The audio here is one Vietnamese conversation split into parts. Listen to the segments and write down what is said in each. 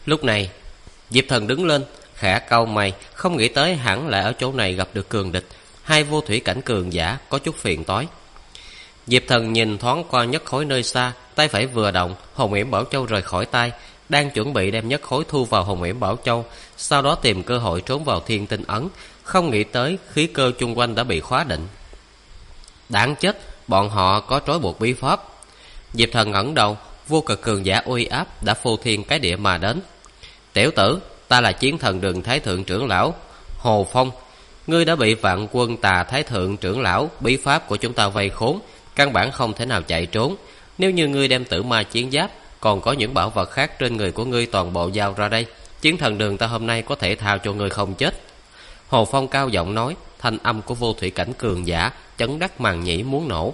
Lúc này Diệp Thần đứng lên, khẽ cau mày, không nghĩ tới hẳn lại ở chỗ này gặp được cường địch. Hai vô thủy cảnh cường giả có chút phiền toái. Diệp Thần nhìn thoáng qua nhất khối nơi xa, tay phải vừa động, Hồng Yểm Bảo Châu rời khỏi tay, đang chuẩn bị đem nhất khối thu vào Hồng Yểm Bảo Châu, sau đó tìm cơ hội trốn vào Thiên Tinh Ấn. Không nghĩ tới khí cơ chung quanh đã bị khóa định. Đáng chết, bọn họ có trói buộc bí pháp. Diệp Thần ngẩng đầu, vô cực cường giả uy áp đã phô thiên cái địa mà đến. Tiểu tử, ta là Chiến Thần Đường Thái Thượng trưởng lão Hồ Phong. Ngươi đã bị Vạn Quân Tà Thái Thượng trưởng lão bí pháp của chúng ta vây khốn, căn bản không thể nào chạy trốn. Nếu như ngươi đem Tử Ma chiến giáp còn có những bảo vật khác trên người của ngươi toàn bộ giao ra đây, Chiến Thần Đường ta hôm nay có thể thao cho ngươi không chết. Hồ Phong cao giọng nói, thanh âm của vô thủy cảnh cường giả chấn đắc màng nhĩ muốn nổ.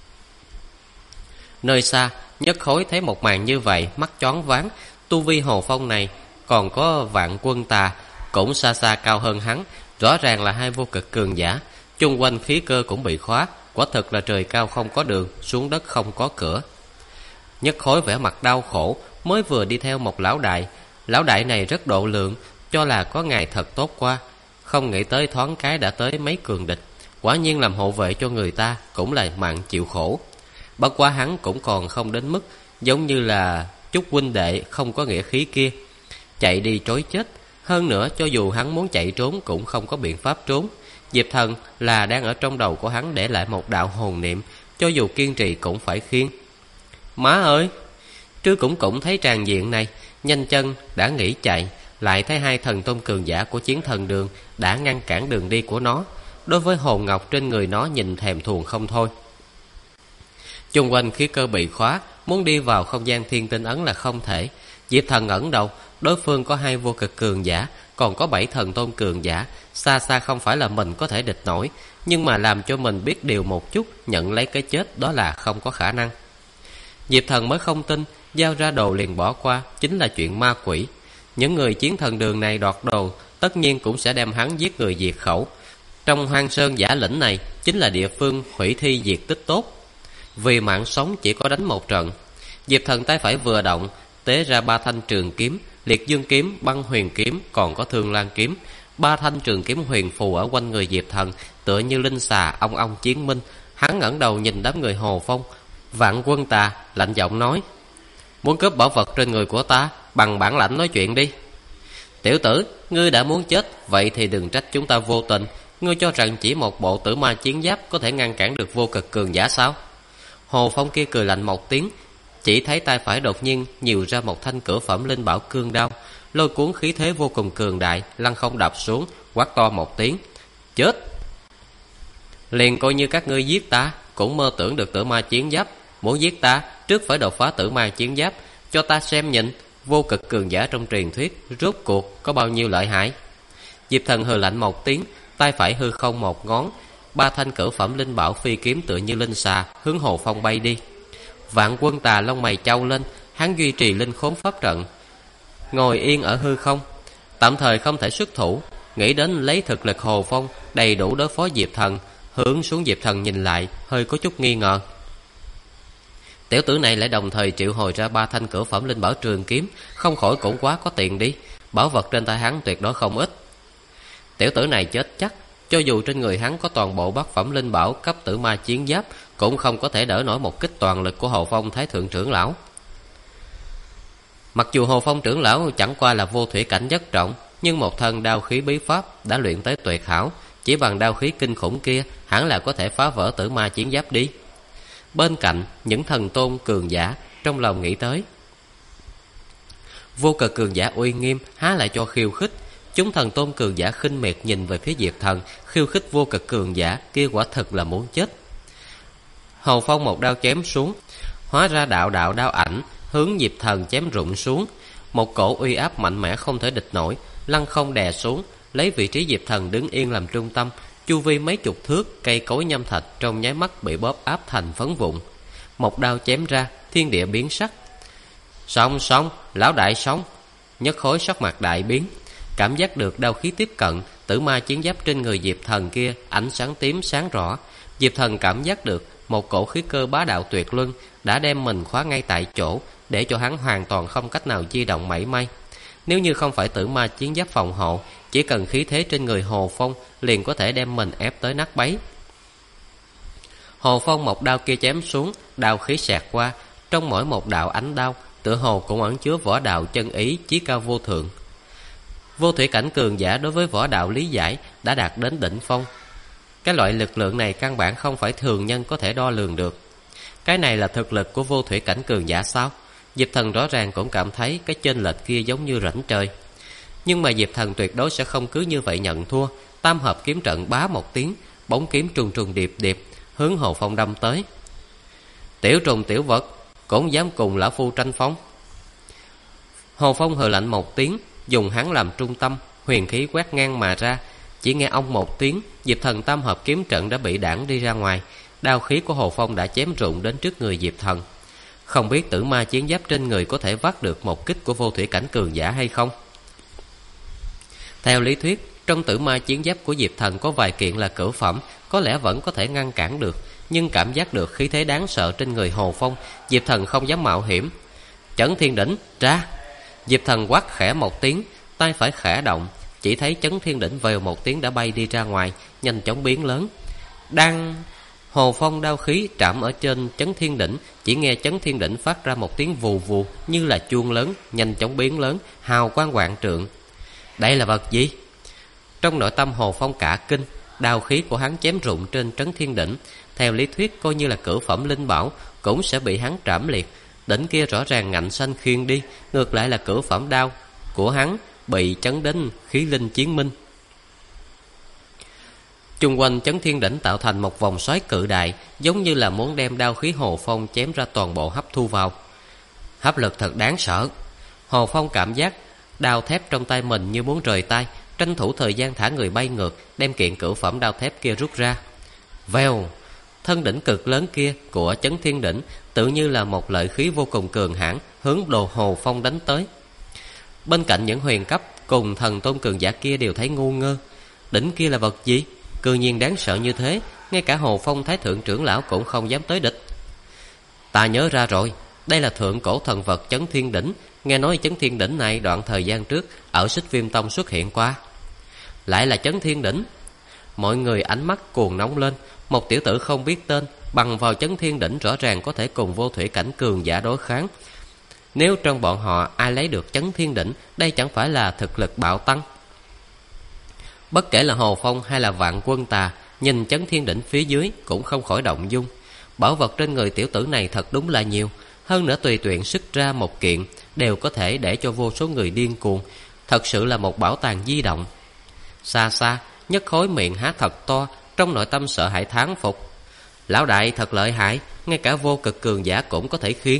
Nơi xa, Nhất Khối thấy một màn như vậy, mắt choáng váng. Tu vi Hồ Phong này còn có Vạn Quân Tà cũng xa xa cao hơn hắn, rõ ràng là hai vô cực cường giả. Chung quanh khí cơ cũng bị khóa, quả thực là trời cao không có đường, xuống đất không có cửa. Nhất Khối vẻ mặt đau khổ, mới vừa đi theo một lão đại. Lão đại này rất độ lượng, cho là có ngày thật tốt qua, không nghĩ tới thoáng cái đã tới mấy cường địch. Quả nhiên làm hộ vệ cho người ta cũng là mạng chịu khổ. Bất quá hắn cũng còn không đến mức giống như là chút huynh đệ không có nghĩa khí kia, chạy đi trối chết. Hơn nữa, cho dù hắn muốn chạy trốn cũng không có biện pháp trốn. Diệp Thần là đang ở trong đầu của hắn để lại một đạo hồn niệm, cho dù kiên trì cũng phải khiêng. Má ơi! Trư cũng thấy tràn diện này, nhanh chân đã nghĩ chạy, lại thấy hai thần tôn cường giả của Chiến Thần Đường đã ngăn cản đường đi của nó. Đối với hồn ngọc trên người nó nhìn thèm thuồng không thôi. Chung quanh khí cơ bị khóa, muốn đi vào không gian Thiên Tinh Ấn là không thể. Diệp Thần ngẩng đầu, đối phương có hai vô cực cường giả, còn có 7 thần tôn cường giả, xa xa không phải là mình có thể địch nổi. Nhưng mà làm cho mình biết điều một chút, nhận lấy cái chết đó là không có khả năng. Diệp Thần mới không tin, giao ra đồ liền bỏ qua, chính là chuyện ma quỷ. Những người Chiến Thần Đường này đoạt đồ, tất nhiên cũng sẽ đem hắn giết người diệt khẩu. Trong Hoang Sơn Giả Lĩnh này chính là địa phương hủy thi diệt tích tốt. Vì mạng sống chỉ có đánh một trận. Diệp Thần tay phải vừa động, tế ra 3 thanh trường kiếm, Liệt Dương kiếm, Băng Huyền kiếm, còn có Thương Lan kiếm. 3 thanh trường kiếm huyền phù ở quanh người Diệp Thần, tựa như linh xà ong ong chiến minh. Hắn ngẩng đầu nhìn đám người Hồ Phong. Vạn Quân Tà lạnh giọng nói, muốn cướp bảo vật trên người của ta, bằng bản lãnh nói chuyện đi. Tiểu tử, ngươi đã muốn chết, vậy thì đừng trách chúng ta vô tình. Ngươi cho rằng chỉ một bộ Tử Ma chiến giáp có thể ngăn cản được vô cực cường giả sao? Hồ Phong kia cười lạnh một tiếng, chỉ thấy tay phải đột nhiên nhiều ra một thanh cửu phẩm linh bảo cương đao, lôi cuốn khí thế vô cùng cường đại, lăng không đập xuống, quát to một tiếng, chết! Liền coi như các ngươi giết ta, cũng mơ tưởng được Tử Ma chiến giáp. Muốn giết ta, trước phải đột phá Tử Ma chiến giáp, cho ta xem nhìn vô cực cường giả trong truyền thuyết rốt cuộc có bao nhiêu lợi hại. Diệp Thần hừ lạnh một tiếng, tay phải hư không một ngón, 3 thanh cửu phẩm linh bảo phi kiếm tựa như linh xà hướng Hồ Phong bay đi. Vạn Quân Tà lông mày chau lên, hắn duy trì linh khốn pháp trận, ngồi yên ở hư không, tạm thời không thể xuất thủ. Nghĩ đến lấy thực lực Hồ Phong đầy đủ đối phó Diệp Thần, hướng xuống Diệp Thần nhìn lại, hơi có chút nghi ngờ. Tiểu tử này lại đồng thời triệu hồi ra 3 thanh cửu phẩm linh bảo trường kiếm, không khỏi cũng quá có tiền đi. Bảo vật trên tay hắn tuyệt đối không ít. Tiểu tử này chết chắc, cho dù trên người hắn có toàn bộ bát phẩm linh bảo cấp Tử Ma chiến giáp, cũng không có thể đỡ nổi một kích toàn lực của Hồ Phong Thái Thượng trưởng lão. Mặc dù Hồ Phong trưởng lão chẳng qua là vô thủy cảnh nhất trọng, nhưng một thân đao khí bí pháp đã luyện tới tuyệt hảo, chỉ bằng đao khí kinh khủng kia hẳn là có thể phá vỡ Tử Ma chiến giáp đi. Bên cạnh những thần tôn cường giả trong lòng nghĩ tới, vô cực cường giả uy nghiêm há lại cho khiêu khích. Chúng thần tôn cường giả khinh miệt nhìn về phía Diệp Thần, khiêu khích vô cực cường giả kia quả thực là muốn chết. Hồ Phong một đao chém xuống, hóa ra đạo đạo đao ảnh hướng Diệp Thần chém rụng xuống. Một cổ uy áp mạnh mẽ không thể địch nổi, lăng không đè xuống, lấy vị trí Diệp Thần đứng yên làm trung tâm. Chu vi mấy chục thước cây cối nhâm thạch trong nháy mắt bị bóp áp thành phấn vụn. Một đao chém ra, thiên địa biến sắc. Xong, lão đại sống. Nhất Khối sắc mặt đại biến, cảm giác được đao khí tiếp cận. Tử Ma chiến giáp trên người Diệp Thần kia ánh sáng tím sáng rõ. Diệp Thần cảm giác được một cổ khí cơ bá đạo tuyệt luân đã đem mình khóa ngay tại chỗ, để cho hắn hoàn toàn không cách nào di động mảy may. Nếu như không phải tử ma chiến giáp phòng hộ, chỉ cần khí thế trên người Hồ Phong liền có thể đem mình ép tới nát bấy. Hồ Phong một đao kia chém xuống, đao khí xẹt qua, trong mỗi một đạo ánh đao tựa hồ cũng ẩn chứa võ đạo chân ý chí cao vô thượng. Vô thủy cảnh cường giả đối với võ đạo lý giải đã đạt đến đỉnh phong. Cái loại lực lượng này căn bản không phải thường nhân có thể đo lường được. Cái này là thực lực của vô thủy cảnh cường giả sao? Diệp Thần rõ ràng cũng cảm thấy cái chênh lệch kia giống như rãnh trời. Nhưng mà Diệp Thần tuyệt đối sẽ không cứ như vậy nhận thua. Tam hợp kiếm trận bá một tiếng, bóng kiếm trùng trùng điệp điệp hướng Hồ Phong đâm tới. Tiểu trùng tiểu vật cũng dám cùng lão phu tranh phong. Hồ Phong hừ lạnh một tiếng, dùng hắn làm trung tâm, huyền khí quét ngang mà ra. Chỉ nghe ông một tiếng, Diệp Thần tam hợp kiếm trận đã bị đãng đi ra ngoài. Đao khí của Hồ Phong đã chém rụng đến trước người Diệp Thần. Không biết tử ma chiến giáp trên người có thể vác được một kích của vô thủy cảnh cường giả hay không? Theo lý thuyết, trong tử ma chiến giáp của Diệp Thần có vài kiện là cửu phẩm, có lẽ vẫn có thể ngăn cản được. Nhưng cảm giác được khí thế đáng sợ trên người Hồ Phong, Diệp Thần không dám mạo hiểm. Chấn thiên đỉnh ra! Diệp Thần quát khẽ một tiếng, tay phải khẽ động, chỉ thấy chấn thiên đỉnh vèo một tiếng đã bay đi ra ngoài, nhanh chóng biến lớn. Đang Hồ Phong đao khí chạm ở trên chấn thiên đỉnh, chỉ nghe chấn thiên đỉnh phát ra một tiếng vù vù như là chuông lớn, nhanh chóng biến lớn, hào quang vạn trượng. Đây là vật gì? Trong nội tâm Hồ Phong cả kinh, đao khí của hắn chém rụng trên trấn thiên đỉnh, theo lý thuyết coi như là cửu phẩm linh bảo cũng sẽ bị hắn trảm liệt. Đỉnh kia rõ ràng ngạnh xanh khiên đi, ngược lại là cửu phẩm đao của hắn bị chấn đến khí linh chiến minh. Chung quanh chấn thiên đỉnh tạo thành một vòng xoáy cự đại, giống như là muốn đem đao khí Hồ Phong chém ra toàn bộ hấp thu vào. Hấp lực thật đáng sợ. Hồ Phong cảm giác đao thép trong tay mình như muốn rời tay, tranh thủ thời gian thả người bay ngược, đem kiện cửu phẩm đao thép kia rút ra. Vèo! Thân đỉnh cực lớn kia của chấn thiên đỉnh tự như là một lợi khí vô cùng cường hãn hướng đồ Hồ Phong đánh tới. Bên cạnh những huyền cấp cùng thần tôn cường giả kia đều thấy ngu ngơ. Đỉnh kia là vật gì? Cư nhiên đáng sợ như thế, ngay cả Hồ Phong thái thượng trưởng lão cũng không dám tới địch. Ta nhớ ra rồi, đây là thượng cổ thần vật chấn thiên đỉnh. Nghe nói chấn thiên đỉnh này đoạn thời gian trước ở Xích Viêm Tông xuất hiện qua. Lại là chấn thiên đỉnh. Mọi người ánh mắt cuồng nóng lên. Một tiểu tử không biết tên bằng vào chấn thiên đỉnh rõ ràng có thể cùng vô thủy cảnh cường giả đối kháng. Nếu trong bọn họ ai lấy được chấn thiên đỉnh, đây chẳng phải là thực lực bạo tăng. Bất kể là Hồ Phong hay là Vạn Quân Tà, nhìn chấn thiên đỉnh phía dưới cũng không khỏi động dung. Bảo vật trên người tiểu tử này thật đúng là nhiều, hơn nữa tùy tiện xuất ra một kiện đều có thể để cho vô số người điên cuồng. Thật sự là một bảo tàng di động. Xa xa, Nhất Khối miệng há thật to, trong nội tâm sợ hãi thán phục. Lão đại thật lợi hại, ngay cả vô cực cường giả cũng có thể khiêng.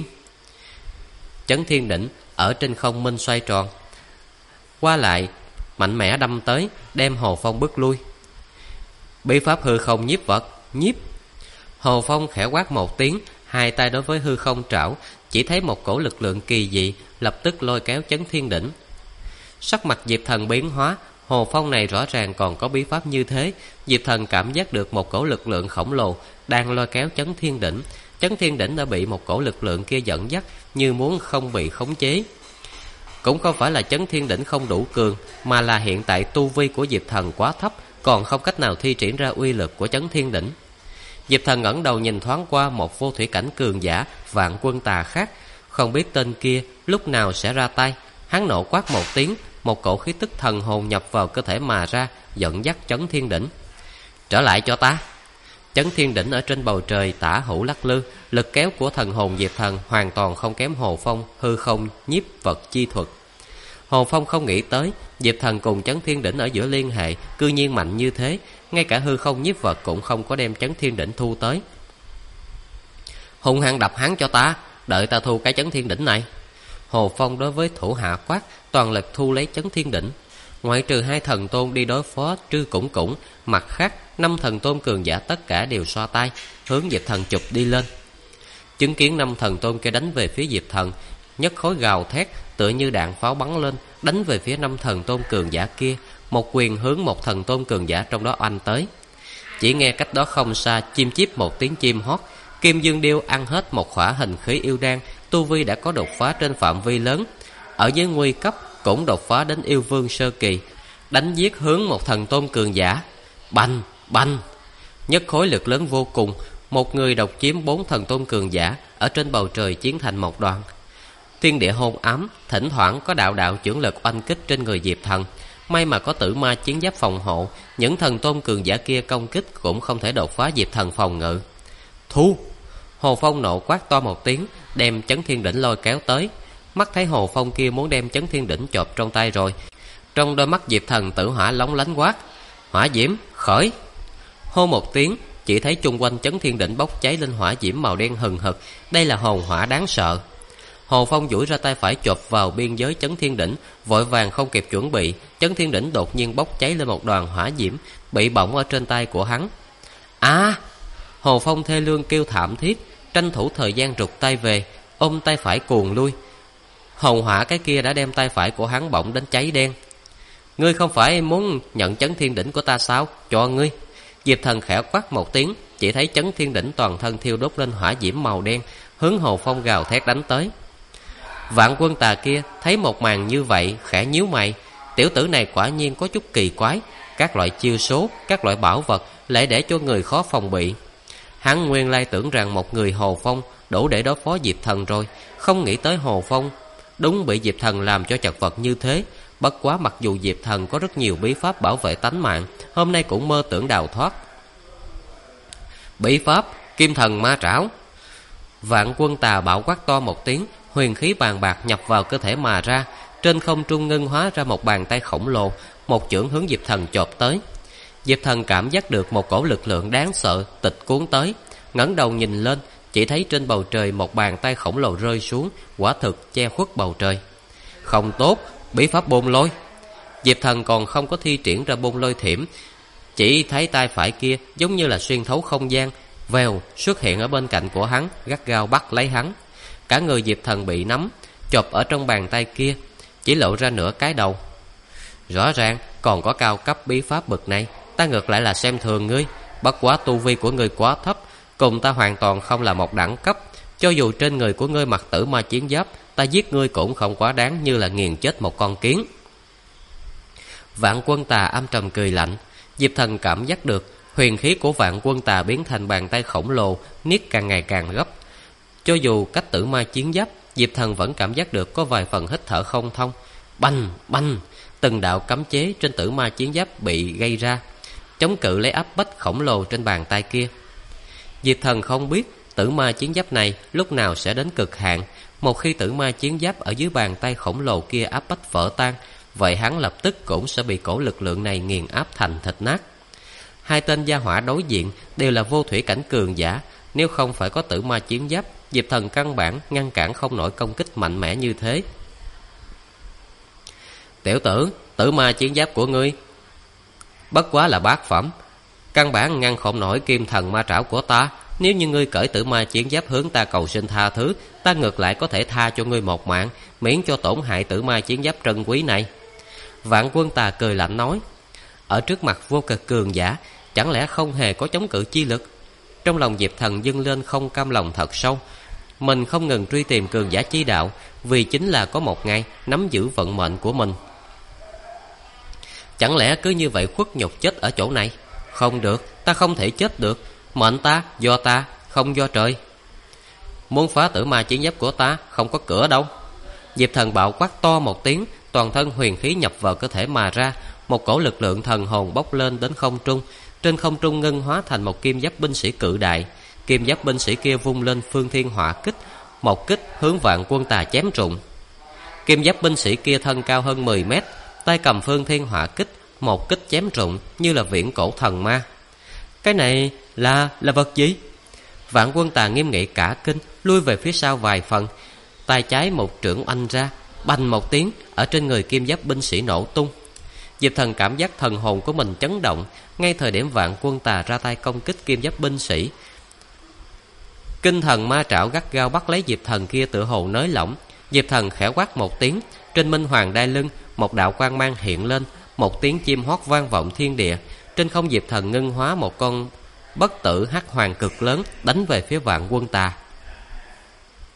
Chấn thiên đỉnh ở trên không minh xoay tròn, qua lại mạnh mẽ đâm tới, đem Hồ Phong bước lui. Bí pháp hư không nhiếp vật, nhiếp. Hồ Phong khẽ quát một tiếng, hai tay đối với hư không trảo, chỉ thấy một cổ lực lượng kỳ dị lập tức lôi kéo chấn thiên đỉnh. Sắc mặt Diệp Thần biến hóa, Hồ Phong này rõ ràng còn có bí pháp như thế. Diệp Thần cảm giác được một cổ lực lượng khổng lồ đang lôi kéo chấn thiên đỉnh. Chấn thiên đỉnh đã bị một cổ lực lượng kia dẫn dắt, như muốn không bị khống chế. Cũng không phải là chấn thiên đỉnh không đủ cường, mà là hiện tại tu vi của Diệp Thần quá thấp, còn không cách nào thi triển ra uy lực của chấn thiên đỉnh. Diệp Thần ngẩng đầu nhìn thoáng qua một vô thủy cảnh cường giả Vạn Quân Tà khác, không biết tên kia lúc nào sẽ ra tay. Hắn nộ quát một tiếng, một cổ khí tức thần hồn nhập vào cơ thể mà ra, dẫn dắt chấn thiên đỉnh. Trở lại cho ta! Chấn thiên đỉnh ở trên bầu trời tả hữu lắc lư, lực kéo của thần hồn Diệp Thần hoàn toàn không kém Hồ Phong hư không nhiếp vật chi thuật. Hồ Phong không nghĩ tới Diệp Thần cùng chấn thiên đỉnh ở giữa liên hệ cư nhiên mạnh như thế, ngay cả hư không nhiếp vật cũng không có đem chấn thiên đỉnh thu tới. Hung hăng đập hắn cho ta, đợi ta thu cái chấn thiên đỉnh này. Hồ Phong đối với thủ hạ quát, toàn lực thu lấy chấn thiên đỉnh. Ngoại trừ hai thần tôn đi đối phó Trư Củng Củng, mặt khác 5 thần tôn cường giả tất cả đều xoa tay hướng Diệp Thần chụp đi lên. Chứng kiến 5 thần tôn kia đánh về phía Diệp Thần, Nhất Khối gào thét tựa như đạn pháo bắn lên, đánh về phía 5 thần tôn cường giả kia, một quyền hướng một thần tôn cường giả trong đó oanh tới. Chỉ nghe cách đó không xa chim chíp một tiếng chim hót, Kim Dương Điêu ăn hết một khỏa hình khí yêu đan, tu vi đã có đột phá trên phạm vi lớn. Ở dưới nguy cấp, cũng đột phá đến yêu vương sơ kỳ, đánh giết hướng một thần tôn cường giả. Bành, bành, nhất khối lực lớn vô cùng, một người độc chiếm 4 thần tôn cường giả ở trên bầu trời chiến thành một đoàn. Thiên địa hôn ám, thỉnh thoảng có đạo đạo chưởng lực oanh kích trên người Diệp Thần. May mà có tử ma chiến giáp phòng hộ, những thần tôn cường giả kia công kích cũng không thể đột phá Diệp Thần phòng ngự. Thu! Hồ Phong nộ quát to một tiếng, đem Chấn Thiên Đỉnh lôi kéo tới. Mắt thấy Hồ Phong kia muốn đem Chấn Thiên Đỉnh chộp trong tay rồi. Trong đôi mắt Diệp Thần tử hỏa lóng lánh quát: Hỏa diễm, khởi! Hô một tiếng, chỉ thấy chung quanh Chấn Thiên Đỉnh bốc cháy lên hỏa diễm màu đen hừng hực. Đây là hồn hỏa đáng sợ. Hồ Phong duỗi ra tay phải chộp vào biên giới Chấn Thiên Đỉnh, vội vàng không kịp chuẩn bị, Chấn Thiên Đỉnh đột nhiên bốc cháy lên một đoàn hỏa diễm, bị bỏng ở trên tay của hắn. Hồ Phong thê lương kêu thảm thiết, tranh thủ thời gian rụt tay về, ôm tay phải cuồng lui. Hồn hỏa cái kia đã đem tay phải của hắn bỏng đến cháy đen. Ngươi không phải muốn nhận Chấn Thiên Đỉnh của ta sao? Cho ngươi! Diệp Thần khẽ quát một tiếng, chỉ thấy Chấn Thiên Đỉnh toàn thân thiêu đốt lên hỏa diễm màu đen, hướng Hồ Phong gào thét đánh tới. Vạn Quân Tà kia thấy một màn như vậy khẽ nhíu mày, tiểu tử này quả nhiên có chút kỳ quái, các loại chiêu số, các loại bảo vật lại để cho người khó phòng bị. Hắn nguyên lai tưởng rằng một người Hồ Phong đủ để đối phó Diệp Thần rồi, không nghĩ tới Hồ Phong đúng bị Diệp Thần làm cho chật vật như thế. Bất quá mặc dù Diệp Thần có rất nhiều bí pháp bảo vệ tánh mạng, hôm nay cũng mơ tưởng đào thoát. Bí pháp Kim Thần Ma Trảo. Vạn Quân Tà bạo quát to một tiếng, huyền khí bàn bạc nhập vào cơ thể mà ra, trên không trung ngưng hóa ra một bàn tay khổng lồ, một chưởng hướng Diệp Thần chộp tới. Diệp Thần cảm giác được một cổ lực lượng đáng sợ tịch cuốn tới, ngẩng đầu nhìn lên, chỉ thấy trên bầu trời một bàn tay khổng lồ rơi xuống, quả thực che khuất bầu trời. Không tốt, bí pháp bôn lôi. Diệp Thần còn không có thi triển ra bôn lôi thiểm, chỉ thấy tay phải kia giống như là xuyên thấu không gian, vèo xuất hiện ở bên cạnh của hắn, gắt gao bắt lấy hắn. Cả người Diệp Thần bị nắm, chộp ở trong bàn tay kia, chỉ lộ ra nửa cái đầu. Rõ ràng còn có cao cấp bí pháp bậc này, ta ngược lại là xem thường ngươi. Bất quá tu vi của ngươi quá thấp, cùng ta hoàn toàn không là một đẳng cấp. Cho dù trên người của ngươi mặc tử ma chiến giáp, ta giết ngươi cũng không quá đáng như là nghiền chết một con kiến. Vạn Quân Tà âm trầm cười lạnh. Diệp Thần cảm giác được huyền khí của Vạn Quân Tà biến thành bàn tay khổng lồ, niết càng ngày càng gấp. Cho dù cách tử ma chiến giáp, Diệp Thần vẫn cảm giác được có vài phần hít thở không thông. Bành, bành, từng đạo cấm chế trên tử ma chiến giáp bị gây ra, chống cự lấy áp bách khổng lồ trên bàn tay kia. Diệp Thần không biết tử ma chiến giáp này lúc nào sẽ đến cực hạn. Một khi tử ma chiến giáp ở dưới bàn tay khổng lồ kia áp bách vỡ tan, vậy hắn lập tức cũng sẽ bị cổ lực lượng này nghiền áp thành thịt nát. Hai tên gia hỏa đối diện đều là vô thủy cảnh cường giả, nếu không phải có tử ma chiến giáp, Diệp Thần căn bản ngăn cản không nổi công kích mạnh mẽ như thế. Tiểu tử, tử ma chiến giáp của ngươi bất quá là bát phẩm, căn bản ngăn không nổi Kim Thần Ma Trảo của ta. Nếu như ngươi cởi tử ma chiến giáp hướng ta cầu xin tha thứ, ta ngược lại có thể tha cho ngươi một mạng, miễn cho tổn hại tử ma chiến giáp trân quý này. Vạn Quân Tà cười lạnh nói. Ở trước mặt vô cực cường giả, chẳng lẽ không hề có chống cự chi lực? Trong lòng Diệp Thần dâng lên không cam lòng thật sâu. Mình không ngừng truy tìm cường giả chi đạo, vì chính là có một ngày nắm giữ vận mệnh của mình. Chẳng lẽ cứ như vậy khuất nhục chết ở chỗ này? Không được, ta không thể chết được. Mệnh ta, không do trời. Muốn phá tử ma chiến giáp của ta, không có cửa đâu. Diệp Thần bạo quát to một tiếng, toàn thân huyền khí nhập vào cơ thể mà ra, một cổ lực lượng thần hồn bốc lên đến không trung, trên không trung ngưng hóa thành một kim giáp binh sĩ cự đại. Kim giáp binh sĩ kia vung lên phương thiên hỏa kích, một kích hướng Vạn Quân Tà chém rụng. Kim giáp binh sĩ kia thân cao hơn 10 mét, tay cầm phương thiên hỏa kích, một kích chém rụng như là viễn cổ thần ma. Cái này là vật gì? Vạn Quân Tà nghiêm nghị cả kinh, lui về phía sau vài phần, tay trái một chưởng oanh ra, bành một tiếng, ở trên người kim giáp binh sĩ nổ tung. Diệp Thần cảm giác thần hồn của mình chấn động. Ngay thời điểm Vạn Quân Tà ra tay công kích kim giáp binh sĩ, Kinh Thần Ma Trảo gắt gao bắt lấy Diệp Thần kia tựa hồ nới lỏng. Diệp Thần khẽ quát một tiếng, trên minh hoàng đai lưng một đạo quang mang hiện lên, một tiếng chim hót vang vọng thiên địa. Trên không Diệp Thần ngưng hóa một con bất tử hắc hoàng cực lớn, đánh về phía Vạn Quân Tà.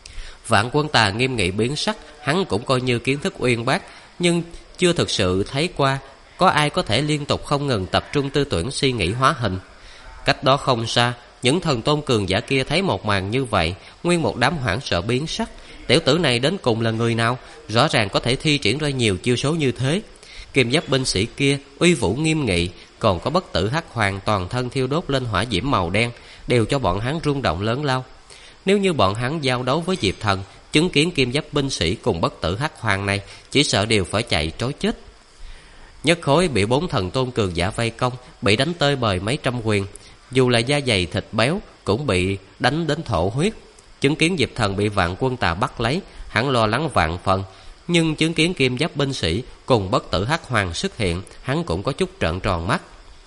Vạn Quân Tà nghiêm nghị biến sắc. Hắn cũng coi như kiến thức uyên bác, nhưng chưa thực sự thấy qua có ai có thể liên tục không ngừng tập trung tư tưởng suy nghĩ hóa hình. Cách đó không xa, những thần tôn cường giả kia thấy một màn như vậy, nguyên một đám hoảng sợ biến sắc. Tiểu tử này đến cùng là người nào? Rõ ràng có thể thi triển ra nhiều chiêu số như thế. Kim giáp binh sĩ kia uy vũ nghiêm nghị, còn có bất tử hắc hoàng toàn thân thiêu đốt lên hỏa diễm màu đen, đều cho bọn hắn rung động lớn lao. Nếu như bọn hắn giao đấu với Diệp Thần, chứng kiến kim giáp binh sĩ cùng bất tử hắc hoàng này, chỉ sợ đều phải chạy trối chết. Nhất Khối bị 4 thần tôn cường giả vây công, bị đánh tơi bời mấy trăm quyền, dù là da dày thịt béo cũng bị đánh đến thổ huyết. Chứng kiến Diệp Thần bị Vạn Quân Tà bắt lấy, hắn lo lắng vạn phần, nhưng chứng kiến kim giáp binh sĩ cùng bất tử hắc hoàng xuất hiện, hắn cũng có chút trợn tròn mắt.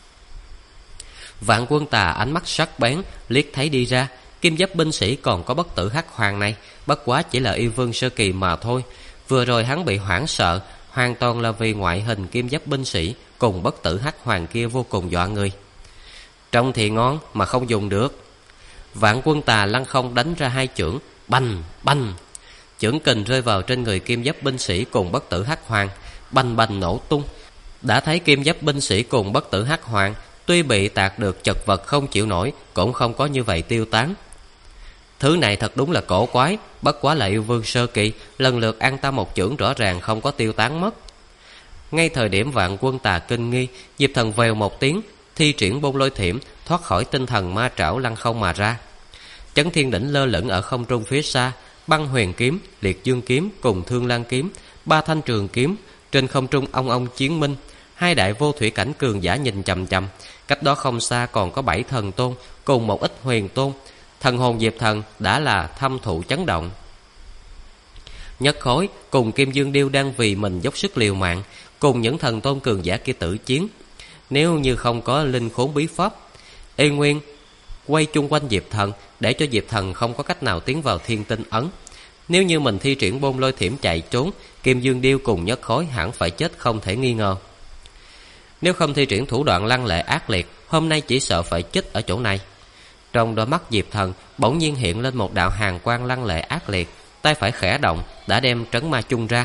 Vạn Quân Tà ánh mắt sắc bén, liếc thấy đi ra, kim giáp binh sĩ còn có bất tử hắc hoàng này, bất quá chỉ là yêu vương sơ kỳ mà thôi. Vừa rồi hắn bị hoảng sợ, hoàn toàn là vì ngoại hình kim giáp binh sĩ cùng bất tử hắc hoàng kia vô cùng dọa người. Trông thì ngon mà không dùng được. Vạn Quân Tà lăng không đánh ra 2 chưởng, bành bành. Chưởng kình rơi vào trên người kim giáp binh sĩ cùng bất tử hắc hoàng, bành bành nổ tung. Đã thấy kim giáp binh sĩ cùng bất tử hắc hoàng tuy bị tạc được chật vật không chịu nổi, cũng không có như vậy tiêu tán. Thứ này thật đúng là cổ quái, bất quá là yêu vương sơ kỳ, lần lượt ăn ta một chưởng rõ ràng không có tiêu tán mất. Ngay thời điểm Vạn Quân Tà kinh nghi, Diệp Thần vèo một tiếng, thi triển Bôn Lôi Thiểm, thoát khỏi tinh thần ma trảo lăng không mà ra. Chấn Thiên Đỉnh lơ lửng ở không trung phía xa, Băng Huyền Kiếm, Liệt Dương Kiếm cùng Thương Lan Kiếm, 3 thanh trường kiếm trên không trung ong ong chiến minh. 2 đại vô thủy cảnh cường giả nhìn chằm chằm. Cách đó không xa còn có 7 thần tôn cùng một ít huyền tôn. Thần hồn Diệp Thần đã là thâm thụ chấn động. Nhất Khối cùng Kim Dương Điêu đang vì mình dốc sức liều mạng, cùng những thần tôn cường giả kia tử chiến. Nếu như không có linh khốn bí pháp, Y Nguyên quay chung quanh Diệp Thần, để cho Diệp Thần không có cách nào tiến vào Thiên Tinh Ấn. Nếu như mình thi triển Bôn Lôi Thiểm chạy trốn, Kim Dương Điêu cùng Nhất Khối hẳn phải chết không thể nghi ngờ. Nếu không thi triển thủ đoạn lăng lệ ác liệt, hôm nay chỉ sợ phải chết ở chỗ này. Trong đôi mắt Diệp Thần bỗng nhiên hiện lên một đạo hàn quang lăng lệ ác liệt, tay phải khẽ động đã đem trấn ma chung ra.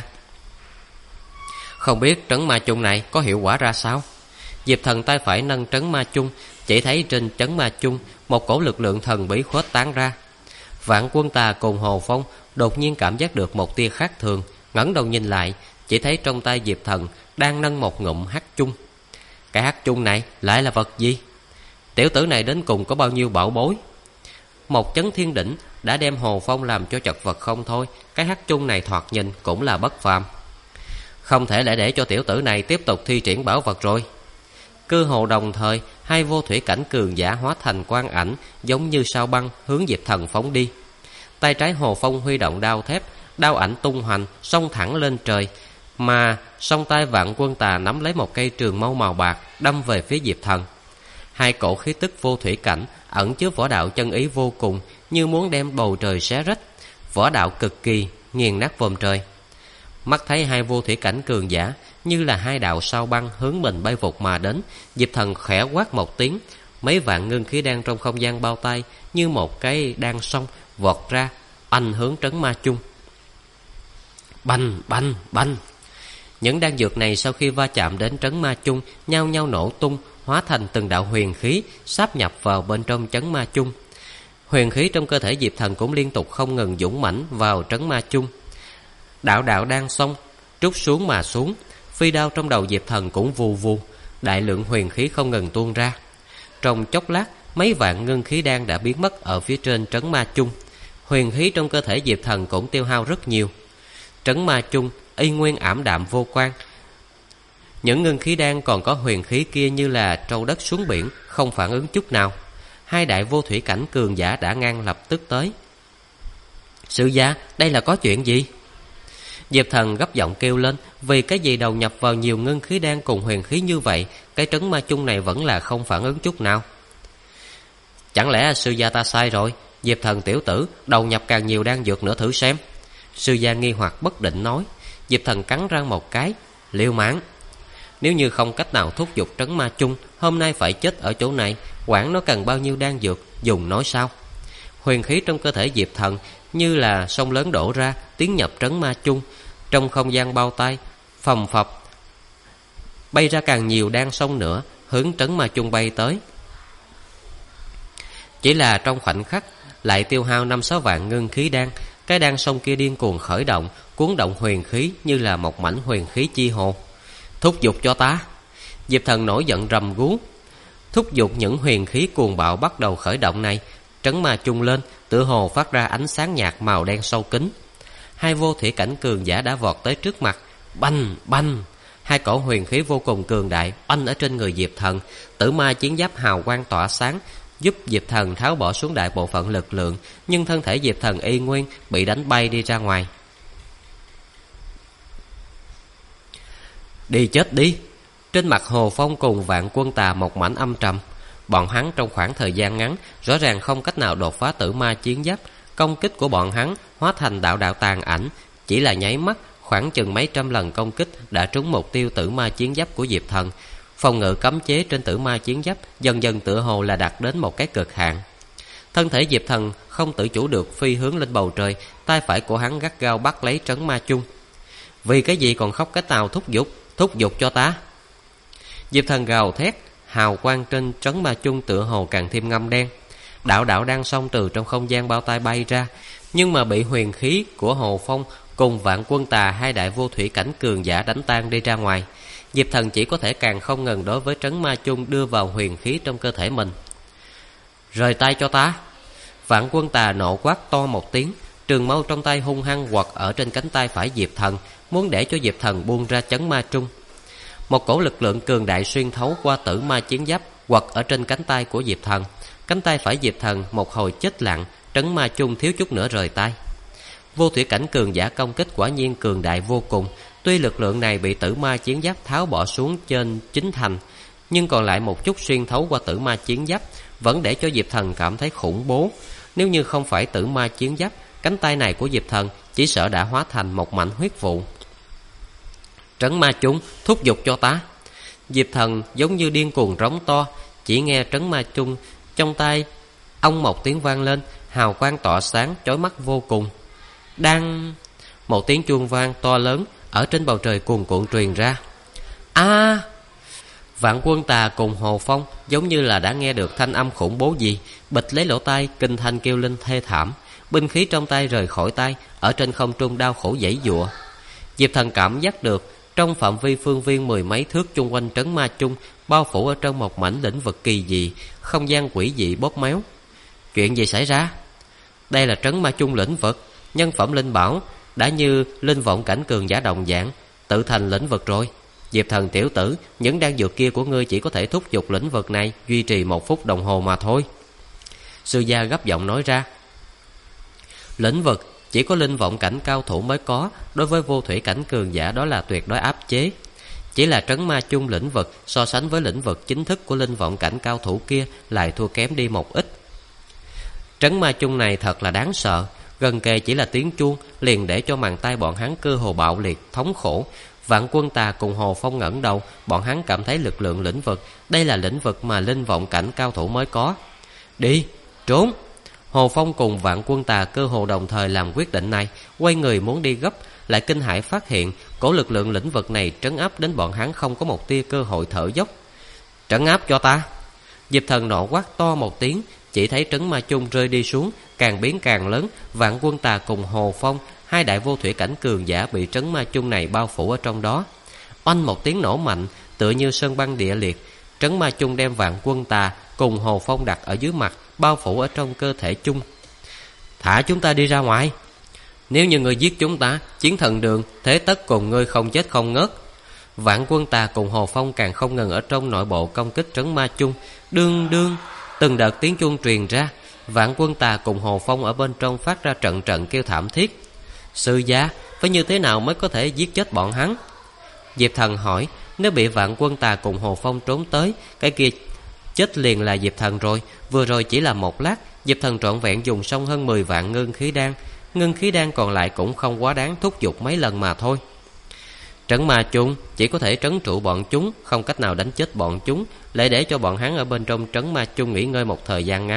Không biết trấn ma chung này có hiệu quả ra sao? Diệp Thần tay phải nâng trấn ma chung, chỉ thấy trên trấn ma chung một cổ lực lượng thần bí khuếch tán ra. Vạn Quân Tà cùng Hồ Phong đột nhiên cảm giác được một tia khác thường, ngẩng đầu nhìn lại, chỉ thấy trong tay Diệp Thần đang nâng một ngụm hắc chung. Cái hắc chung này lại là vật gì? Tiểu tử này đến cùng có bao nhiêu bảo bối? Một chấn thiên đỉnh đã đem Hồ Phong làm cho chật vật không thôi. Cái hắc chung này thoạt nhìn cũng là bất phàm. Không thể lại để cho tiểu tử này tiếp tục thi triển bảo vật rồi. Cơ hồ đồng thời, 2 vô thủy cảnh cường giả hóa thành quang ảnh, giống như sao băng hướng Diệp Thần phóng đi. Tay trái Hồ Phong huy động đao thép, đao ảnh tung hoành, xông thẳng lên trời, mà song tay Vạn Quân Tà nắm lấy một cây trường mâu màu bạc, đâm về phía Diệp Thần. 2 cổ khí tức vô thủy cảnh ẩn chứa võ đạo chân ý vô cùng, như muốn đem bầu trời xé rách, võ đạo cực kỳ nghiền nát vòm trời. Mắt thấy 2 vô thủy cảnh cường giả như là 2 đạo sao băng hướng mình bay vụt mà đến, Diệp Thần khẽ quát một tiếng, mấy vạn ngưng khí đan trong không gian bao tay như một cái đan sông vọt ra, anh hướng trấn ma chung. Bành bành bành. Những đan dược này sau khi va chạm đến trấn ma chung, nhao nhao nổ tung, hóa thành từng đạo huyền khí sáp nhập vào bên trong trấn ma chung. Huyền khí trong cơ thể Diệp Thần cũng liên tục không ngừng dũng mãnh vào trấn ma chung. Đạo đạo đang xông trút xuống mà xuống, phi đao trong đầu Diệp Thần cũng vù vù, đại lượng huyền khí không ngừng tuôn ra. Trong chốc lát, mấy vạn ngưng khí đan đã biến mất ở phía trên trấn ma chung. Huyền khí trong cơ thể Diệp Thần cũng tiêu hao rất nhiều. Trấn ma chung y nguyên ảm đạm vô quang. Những ngưng khí đan còn có huyền khí kia như là trâu đất xuống biển, không phản ứng chút nào. 2 đại vô thủy cảnh cường giả đã ngang lập tức tới. Sư gia, đây là có chuyện gì? Diệp Thần gấp giọng kêu lên, vì cái gì đầu nhập vào nhiều ngưng khí đan cùng huyền khí như vậy, cái trấn ma chung này vẫn là không phản ứng chút nào. Chẳng lẽ sư gia ta sai rồi? Diệp Thần tiểu tử, đầu nhập càng nhiều đan dược nữa thử xem. Sư gia nghi hoặc bất định nói. Diệp Thần cắn răng một cái, liều mạng. Nếu như không cách nào thúc giục trấn ma chung, hôm nay phải chết ở chỗ này, quản nó cần bao nhiêu đan dược, dùng nói sao? Huyền khí trong cơ thể Diệp Thần như là sông lớn đổ ra, tiến nhập trấn ma chung. Trong không gian bao tay, phầm phập bay ra càng nhiều đan sông nữa, hướng trấn ma chung bay tới. Chỉ là trong khoảnh khắc lại tiêu hao 5-6 vạn ngưng khí đan. Cái đan sông kia điên cuồng khởi động, cuốn động huyền khí như là một mảnh huyền khí chi hồ. Thúc giục cho ta! Diệp Thần nổi giận rầm rú, thúc giục những huyền khí cuồng bạo bắt đầu khởi động này. Trấn ma chung lên, tựa hồ phát ra ánh sáng nhạt màu đen sâu kín. Hai vô thủy cảnh cường giả đã vọt tới trước mặt. Banh banh, hai cổ huyền khí vô cùng cường đại oanh ở trên người Diệp Thần. Tử ma chiến giáp hào quang tỏa sáng, giúp Diệp Thần tháo bỏ xuống đại bộ phận lực lượng, nhưng thân thể Diệp Thần y nguyên bị đánh bay đi ra ngoài. Đi chết đi! Trên mặt Hồ Phong cùng Vạn Quân Tà một mảnh âm trầm. Bọn hắn trong khoảng thời gian ngắn rõ ràng không cách nào đột phá tử ma chiến giáp. Công kích của bọn hắn hóa thành đạo đạo tàn ảnh, chỉ là nháy mắt, khoảng chừng mấy trăm lần công kích đã trúng mục tiêu tử ma chiến giáp của Diệp Thần. Phòng ngự cấm chế trên tử ma chiến giáp dần dần tựa hồ là đạt đến một cái cực hạn. Thân thể Diệp Thần không tự chủ được phi hướng lên bầu trời, tay phải của hắn gắt gao bắt lấy trấn ma chung. Vì cái gì còn khóc cái tàu thúc giục cho ta! Diệp Thần gào thét, hào quang trên trấn ma chung tựa hồ càng thêm ngăm đen. Đạo đạo đang xông từ trong không gian bao tay bay ra, nhưng mà bị huyền khí của Hồ Phong cùng Vạn Quân Tà, hai đại vô thủy cảnh cường giả đánh tan đi ra ngoài. Diệp Thần chỉ có thể càng không ngừng đối với trấn ma chung đưa vào huyền khí trong cơ thể mình. Rời tay cho ta! Vạn Quân Tà nộ quát to một tiếng, trường mâu trong tay hung hăng quật ở trên cánh tay phải Diệp Thần, muốn để cho Diệp Thần buông ra trấn ma chung. Một cổ lực lượng cường đại xuyên thấu qua tử ma chiến giáp quật ở trên cánh tay của Diệp Thần. Cánh tay phải Diệp Thần một hồi chết lặng, trấn ma chung thiếu chút nữa rời tay. Vô thủy cảnh cường giả công kích quả nhiên cường đại vô cùng. Tuy lực lượng này bị tử ma chiến giáp tháo bỏ xuống trên chính thành, nhưng còn lại một chút xuyên thấu qua tử ma chiến giáp vẫn để cho Diệp Thần cảm thấy khủng bố. Nếu như không phải tử ma chiến giáp, cánh tay này của Diệp Thần chỉ sợ đã hóa thành một mảnh huyết vụ. Trấn ma chung, thúc giục cho ta! Diệp Thần giống như điên cuồng rống to. Chỉ nghe trấn ma chung trong tay ông một tiếng vang lên, hào quang tỏa sáng chói mắt vô cùng. Đang một tiếng chuông vang to lớn ở trên bầu trời cuồn cuộn truyền ra. A! Vạn Quân Tà cùng Hồ Phong giống như là đã nghe được thanh âm khủng bố gì, bịch lấy lỗ tai, kinh thanh kêu lên thê thảm. Binh khí trong tay rời khỏi tay, ở trên không trung đau khổ giãy giụa. Diệp Thần cảm giác được trong phạm vi phương viên 10 mấy thước chung quanh trấn ma chung bao phủ ở trong một mảnh lĩnh vực kỳ dị, không gian quỷ dị bóp méo. Chuyện gì xảy ra? Đây là trấn ma chung lĩnh vực, nhân phẩm linh bảo, đã như linh vọng cảnh cường giả đồng dạng, tự thành lĩnh vực rồi. Diệp Thần tiểu tử, những đan dược kia của ngươi chỉ có thể thúc giục lĩnh vực này duy trì 1 phút đồng hồ mà thôi. Sư gia gấp giọng nói ra. Lĩnh vực chỉ có linh vọng cảnh cao thủ mới có, đối với vô thủy cảnh cường giả đó là tuyệt đối áp chế. Chỉ là trấn ma chung lĩnh vực so sánh với lĩnh vực chính thức của linh vọng cảnh cao thủ kia lại thua kém đi một ít. Trấn ma chung này thật là đáng sợ, gần kề chỉ là tiếng chuông liền để cho màng tay bọn hắn cơ hồ bạo liệt, thống khổ. Vạn Quân Tà cùng Hồ Phong ngẩng đầu, bọn hắn cảm thấy lực lượng lĩnh vực, đây là lĩnh vực mà linh vọng cảnh cao thủ mới có. Đi, trốn! Hồ Phong cùng Vạn Quân Tà cơ hồ đồng thời làm quyết định này, quay người muốn đi gấp, lại kinh hãi phát hiện cổ lực lượng lĩnh vực này trấn áp đến bọn hắn không có một tia cơ hội thở dốc. Trấn áp cho ta! Diệp Thần nộ quát to một tiếng, chỉ thấy trấn ma chung rơi đi xuống, càng biến càng lớn. Vạn Quân Tà cùng Hồ Phong, hai đại vô thủy cảnh cường giả bị trấn ma chung này bao phủ ở trong đó. Oanh một tiếng nổ mạnh, tựa như sơn băng địa liệt. Trấn ma chung đem Vạn Quân Tà cùng Hồ Phong đặt ở dưới mặt, bao phủ ở trong cơ thể chung. Thả chúng ta đi ra ngoài! Nếu như ngươi giết chúng ta, chiến thần đường thế tất cùng ngươi không chết không ngớt. Vạn Quân Tà cùng Hồ Phong càng không ngừng ở trong nội bộ công kích trấn ma chung. Đương đương, từng đợt tiếng chuông truyền ra. Vạn Quân Tà cùng Hồ Phong ở bên trong phát ra trận trận kêu thảm thiết. Sư gia, phải như thế nào mới có thể giết chết bọn hắn? Diệp Thần hỏi. Nếu bị Vạn Quân Tà cùng Hồ Phong trốn tới, cái kia chết liền là Diệp Thần rồi. Vừa rồi chỉ là một lát, Diệp Thần trọn vẹn dùng xong hơn 10 vạn ngưng khí đan. Ngưng khí đan còn lại cũng không quá đáng thúc giục mấy lần mà thôi. Trấn ma chung chỉ có thể trấn trụ bọn chúng, không cách nào đánh chết bọn chúng, lại để cho bọn hắn ở bên trong trấn ma chung nghỉ ngơi một thời gian ngắn.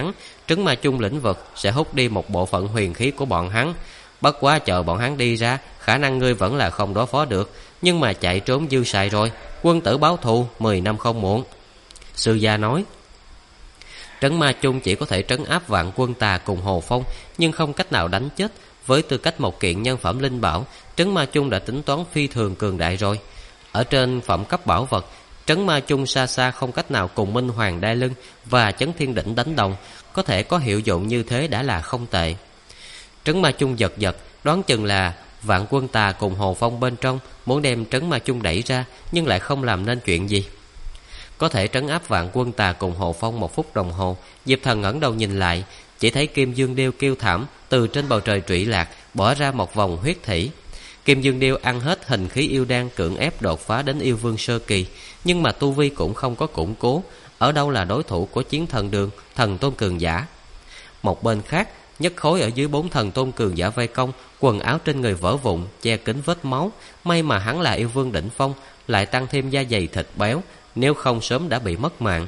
trấn ma chung lĩnh vực sẽ hút đi một bộ phận huyền khí của bọn hắn. Bất quá chờ bọn hắn đi ra, khả năng ngươi vẫn là không đối phó được, nhưng mà chạy trốn dư xài rồi. Quân tử báo thù 10 năm không muộn. Sư gia nói. Trấn ma chung chỉ có thể trấn áp Vạn Quân Tà cùng Hồ Phong, nhưng không cách nào đánh chết. Với tư cách một kiện nhân phẩm linh bảo, trấn ma chung đã tính toán phi thường cường đại rồi. Ở trên phẩm cấp bảo vật, trấn ma chung xa xa không cách nào cùng Minh Hoàng Đai Lưng và Chấn Thiên Đỉnh đánh đồng. Có thể có hiệu dụng như thế đã là không tệ. Trấn ma chung giật giật, đoán chừng là Vạn Quân Tà cùng Hồ Phong bên trong muốn đem trấn ma chung đẩy ra, nhưng lại không làm nên chuyện gì. Có thể trấn áp Vạn Quân Tà cùng Hồ Phong 1 phút đồng hồ. Diệp Thần ngẩng đầu nhìn lại, chỉ thấy Kim Dương Điêu kêu thảm từ trên bầu trời trụy lạc, bỏ ra một vòng huyết thủy. Kim Dương Điêu ăn hết hình khí yêu đan, cưỡng ép đột phá đến yêu vương sơ kỳ, nhưng mà tu vi cũng không có củng cố, ở đâu là đối thủ của Chiến Thần Đường, thần tôn cường giả. Một bên khác, Nhất Khối ở dưới 4 thần tôn cường giả vây công, quần áo trên người vỡ vụn, che kín vết máu. May mà hắn là yêu vương đỉnh phong, lại tăng thêm da dày thịt béo, nếu không sớm đã bị mất mạng.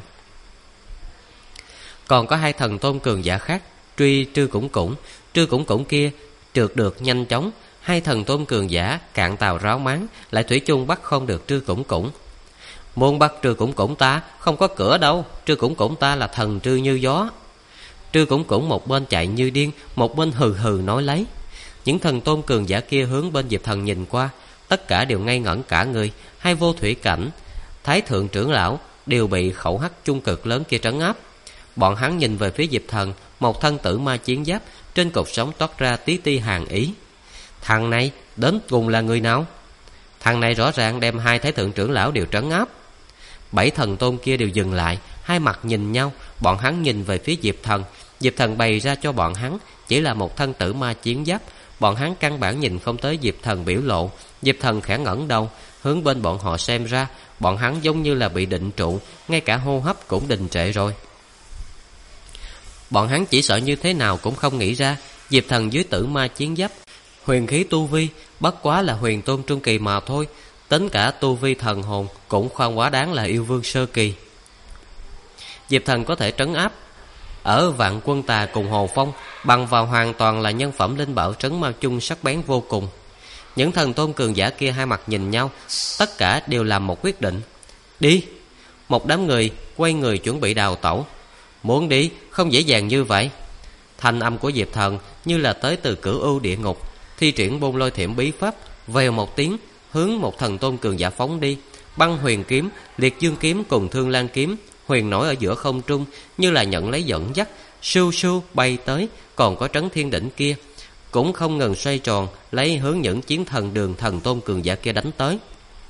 Còn có 2 thần tôn cường giả khác truy Trư Củng Củng. Trư Củng Củng kia trượt được nhanh chóng, 2 thần tôn cường giả cạn tàu ráo máng, lại thủy chung bắt không được Trư Củng Củng. Muốn bắt Trư Củng Củng ta không có cửa đâu, Trư Củng Củng ta là thần trư như gió. Trư Củng Củng một bên chạy như điên, một bên hừ hừ nói lấy. Những thần tôn cường giả kia hướng bên Diệp Thần nhìn qua, tất cả đều ngây ngẩn cả người. 2 vô thủy cảnh Thái thượng trưởng lão đều bị khẩu hắc chung cực lớn kia trấn áp. Bọn hắn nhìn về phía Diệp Thần, một thân tử ma chiến giáp, trên cột sống toát ra tí ti hàn ý. Thằng này đến cùng là người nào? Thằng này rõ ràng đem 2 thái thượng trưởng lão đều trấn áp. 7 thần tôn kia đều dừng lại, hai mặt nhìn nhau. Bọn hắn nhìn về phía Diệp Thần. Diệp Thần bày ra cho bọn hắn chỉ là một thân tử ma chiến giáp. Bọn hắn căn bản nhìn không tới Diệp Thần biểu lộ. Diệp Thần khẽ ngẩng đầu hướng bên bọn họ xem ra. Bọn hắn giống như là bị định trụ, ngay cả hô hấp cũng đình trệ rồi. Bọn hắn chỉ sợ như thế nào cũng không nghĩ ra, Diệp Thần dưới tử ma chiến giáp, huyền khí tu vi bất quá là huyền tôn trung kỳ mà thôi, tính cả tu vi thần hồn cũng không quá đáng là yêu vương sơ kỳ. Diệp Thần có thể trấn áp ở Vạn Quân Tà cùng Hồ Phong, bằng vào hoàn toàn là nhân phẩm linh bảo trấn ma chung sắc bén vô cùng. Những thần tôn cường giả kia hai mặt nhìn nhau, tất cả đều làm một quyết định. Đi! Một đám người quay người chuẩn bị đào tẩu. Muốn đi không dễ dàng như vậy. Thanh âm của Diệp Thần như là tới từ cửu ưu địa ngục, thi triển Bôn Lôi Thiểm bí pháp, vèo một tiếng hướng một thần tôn cường giả phóng đi. Băng huyền kiếm, liệt dương kiếm cùng thương lan kiếm huyền nổi ở giữa không trung, như là nhận lấy dẫn dắt, sưu sưu bay tới. Còn có Trấn Thiên Đỉnh kia cũng không ngừng xoay tròn, lấy hướng những Chiến Thần Đường thần tôn cường giả kia đánh tới.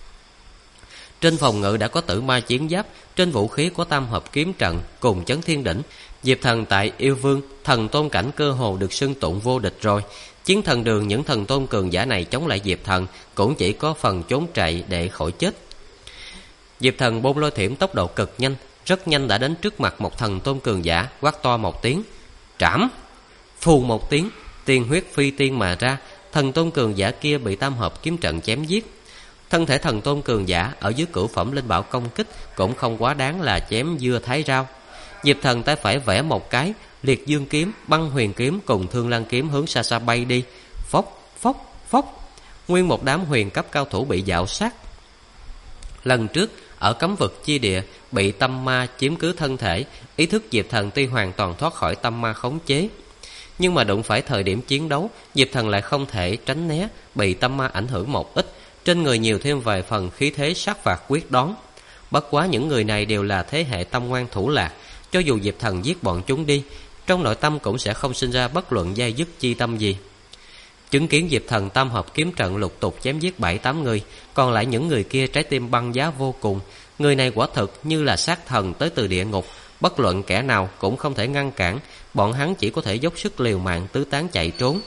Trên phòng ngự đã có tử ma chiến giáp, trên vũ khí có tam hợp kiếm trận cùng Chấn Thiên Đỉnh. Diệp Thần tại yêu vương thần tôn cảnh cơ hồ được xưng tụng vô địch rồi. Chiến Thần Đường những thần tôn cường giả này chống lại Diệp Thần cũng chỉ có phần trốn chạy để khỏi chết. Diệp Thần Bôn Lôi Thiểm tốc độ cực nhanh, rất nhanh đã đến trước mặt một thần tôn cường giả, quát to một tiếng: "Trảm!" Phù một tiếng, tiên huyết phi tiên mà ra, thần tôn cường giả kia bị tam hợp kiếm trận chém giết. Thân thể thần tôn cường giả ở dưới cửu phẩm linh bảo công kích cũng không quá đáng là chém dưa thái rau. Diệp Thần tay phải vẽ một cái, liệt dương kiếm, băng huyền kiếm cùng thương lan kiếm hướng xa xa bay đi. Phốc phốc phốc, nguyên một đám huyền cấp cao thủ bị dạo sát. Lần trước ở cấm vực chi địa bị tâm ma chiếm cứ thân thể, ý thức Diệp Thần tuy hoàn toàn thoát khỏi tâm ma khống chế, nhưng mà đụng phải thời điểm chiến đấu, Diệp Thần lại không thể tránh né, bị tâm ma ảnh hưởng một ít, trên người nhiều thêm vài phần khí thế sát phạt quyết đoán. Bất quá những người này đều là thế hệ tâm ngoan thủ lạc, cho dù Diệp Thần giết bọn chúng đi, trong nội tâm cũng sẽ không sinh ra bất luận dai dứt chi tâm gì. Chứng kiến Diệp Thần tam hợp kiếm trận lục tục chém giết 7-8 người, còn lại những người kia trái tim băng giá vô cùng. Người này quả thực như là sát thần tới từ địa ngục, bất luận kẻ nào cũng không thể ngăn cản, bọn hắn chỉ có thể dốc sức liều mạng tứ tán chạy trốn.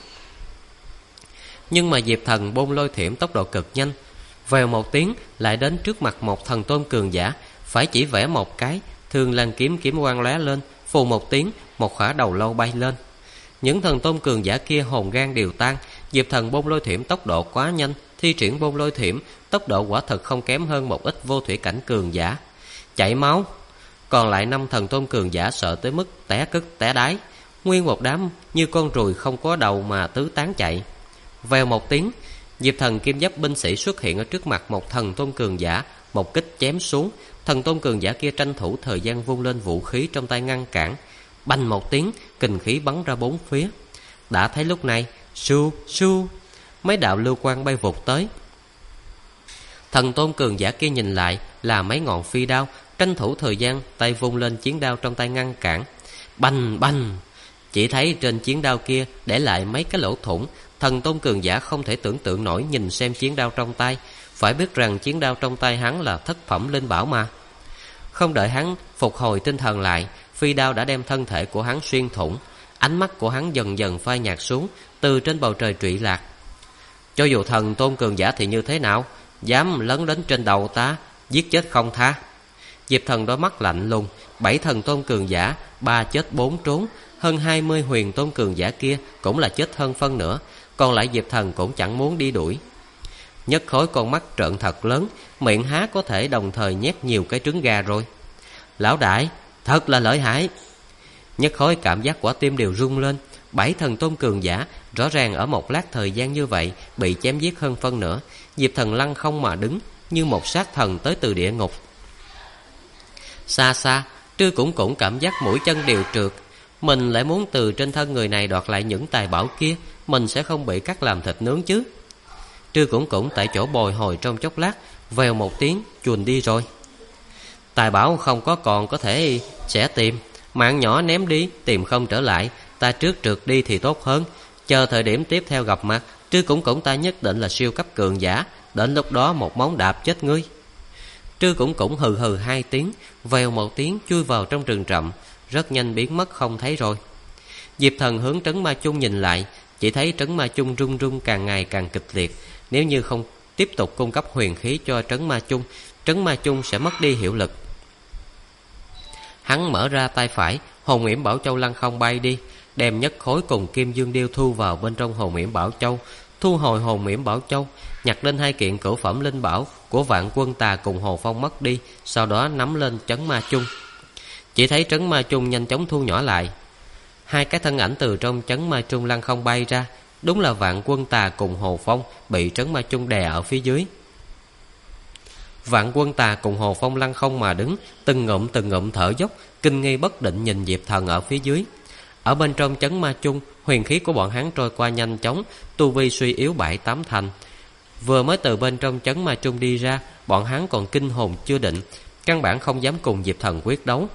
Nhưng mà Diệp Thần Bôn Lôi Thiểm tốc độ cực nhanh, vèo một tiếng lại đến trước mặt một thần tôn cường giả, phải chỉ vẽ một cái, thương lan kiếm kiếm quang lóe lên, phù một tiếng, một khỏa đầu lâu bay lên. Những thần tôn cường giả kia hồn gan đều tan. Diệp Thần Bôn Lôi Thiểm tốc độ quá nhanh, thi triển Bôn Lôi Thiểm tốc độ quả thực không kém hơn một ít vô thủy cảnh cường giả. Chảy máu. Còn lại 5 thần tôn cường giả sợ tới mức té cứt té đái. nguyên một đám như con ruồi không có đầu mà tứ tán chạy. Vèo một tiếng, Diệp Thần kim giáp binh sĩ xuất hiện ở trước mặt một thần tôn cường giả, một kích chém xuống. Thần tôn cường giả kia tranh thủ thời gian vung lên vũ khí trong tay ngăn cản. Bành một tiếng, kình khí bắn ra bốn phía. Đã thấy lúc này, su su, mấy đạo lưu quang bay vụt tới. Thần tôn cường giả kia nhìn lại là mấy ngọn phi đao, tranh thủ thời gian tay vung lên chiến đao trong tay ngăn cản. Bành bành, chỉ thấy trên chiến đao kia để lại mấy cái lỗ thủng. Thần tôn cường giả không thể tưởng tượng nổi nhìn xem chiến đao trong tay. Phải biết rằng chiến đao trong tay hắn là thất phẩm linh bảo mà. Không đợi hắn phục hồi tinh thần lại, phi đao đã đem thân thể của hắn xuyên thủng. Ánh mắt của hắn dần dần phai nhạt xuống, từ trên bầu trời trụy lạc. Cho dù thần tôn cường giả thì như thế nào, dám lấn đến trên đầu ta, giết chết không tha. Diệp Thần đôi mắt lạnh lùng, 7 thần tôn cường giả, 3 chết 4 trốn. Hơn 20 huyền tôn cường giả kia cũng là chết hơn phân nửa. Còn lại Diệp Thần cũng chẳng muốn đi đuổi. Nhất Khối con mắt trợn thật lớn, miệng há có thể đồng thời nhét nhiều cái trứng gà rồi. Lão đại, thật là lợi hại. Nhất Khối cảm giác quả tim đều rung lên. 7 thần tôn cường giả, rõ ràng ở một lát thời gian như vậy bị chém giết hơn phân nửa. Diệp Thần lăng không mà đứng, như một sát thần tới từ địa ngục. Xa xa, Trư cũng cảm giác mũi chân đều trượt. Mình lại muốn từ trên thân người này đoạt lại những tài bảo kia, mình sẽ không bị cắt làm thịt nướng chứ. Trư cũng tại chỗ bồi hồi trong chốc lát, vèo một tiếng chuồn đi rồi. Tài bảo không có còn có thể sẽ tìm, mạng nhỏ ném đi tìm không trở lại, ta trước trượt đi thì tốt hơn. Chờ thời điểm tiếp theo gặp mặt, Trư cũng ta nhất định là siêu cấp cường giả, đến lúc đó một móng đạp chết ngươi. Trư cũng hừ hừ 2 tiếng, vèo một tiếng chui vào trong rừng rậm, rất nhanh biến mất không thấy rồi. Diệp Thần hướng Trấn Ma Chung nhìn lại, chỉ thấy Trấn Ma Chung rung rung càng ngày càng kịch liệt. Nếu như không tiếp tục cung cấp huyền khí cho Trấn Ma Chung sẽ mất đi hiệu lực. Hắn mở ra tay phải, Hồn Yểm Bảo Châu lăng không bay đi, đem Nhất Khối cùng Kim Dương Điêu thu vào bên trong Hồn Yểm Bảo Châu. Thu hồi Hồn Yểm Bảo Châu, nhặt lên 2 kiện cửu phẩm linh bảo của Vạn Quân Tà cùng Hồ Phong mất đi, sau đó nắm lên Trấn Ma Chung. Chỉ thấy Trấn Ma Chung nhanh chóng thu nhỏ lại. 2 cái thân ảnh từ trong Trấn Ma Chung lăng không bay ra, đúng là Vạn Quân Tà cùng Hồ Phong bị Trấn Ma Chung đè ở phía dưới. Vạn Quân Tà cùng Hồ Phong lăng không mà đứng, từng ngụm thở dốc, kinh nghi bất định nhìn Diệp Thần ở phía dưới. Ở bên trong Trấn Ma Chung, huyền khí của bọn hắn trôi qua nhanh chóng, tu vi suy yếu 7-8 thành. Vừa mới từ bên trong Trấn Ma Chung đi ra, bọn hắn còn kinh hồn chưa định, căn bản không dám cùng Diệp Thần quyết đấu.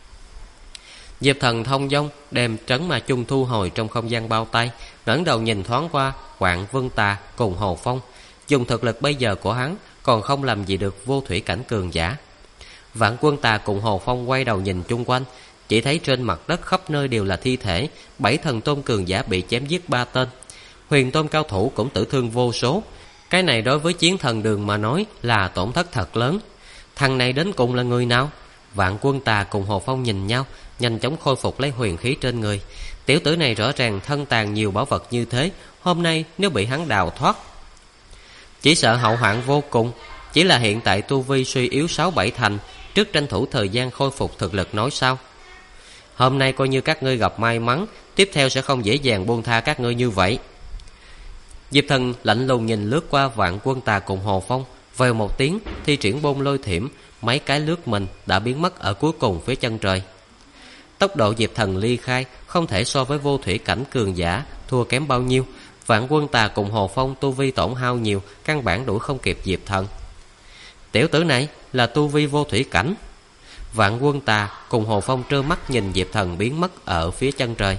Diệp Thần thông dong đem Trấn Ma Chung thu hồi trong không gian bao tay, ngẩng đầu nhìn thoáng qua Vạn Quân Tà cùng Hồ Phong. Dùng thực lực bây giờ của hắn còn không làm gì được vô thủy cảnh cường giả. Vạn Quân Tà cùng Hồ Phong quay đầu nhìn chung quanh, chỉ thấy trên mặt đất khắp nơi đều là thi thể. 7 thần tôn cường giả bị chém giết 3 tên, huyền tôn cao thủ cũng tử thương vô số. Cái này đối với chiến thần đường mà nói là tổn thất thật lớn. Thằng này đến cùng là người nào? Vạn Quân Tà cùng Hồ Phong nhìn nhau, nhanh chóng khôi phục lấy huyền khí trên người. Tiểu tử này rõ ràng thân tàn nhiều bảo vật như thế, hôm nay nếu bị hắn đào thoát, chỉ sợ hậu hoạn vô cùng. Chỉ là hiện tại tu vi suy yếu 6-7 thành, trước tranh thủ thời gian khôi phục thực lực nói sao. Hôm nay coi như các ngươi gặp may mắn, tiếp theo sẽ không dễ dàng buông tha các ngươi như vậy. Diệp Thần lạnh lùng nhìn lướt qua Vạn Quân Tà cùng Hồ Phong, vèo một tiếng thi triển Bôn Lôi Thiểm, mấy cái lướt mình đã biến mất ở cuối cùng phía chân trời. Tốc độ Diệp Thần ly khai không thể so với vô thủy cảnh cường giả thua kém bao nhiêu. Vạn Quân Tà cùng Hồ Phong tu vi tổn hao nhiều, căn bản đuổi không kịp Diệp Thần. Tiểu tử này là tu vi vô thủy cảnh. Vạn Quân Tà cùng Hồ Phong trơ mắt nhìn Diệp Thần biến mất ở phía chân trời.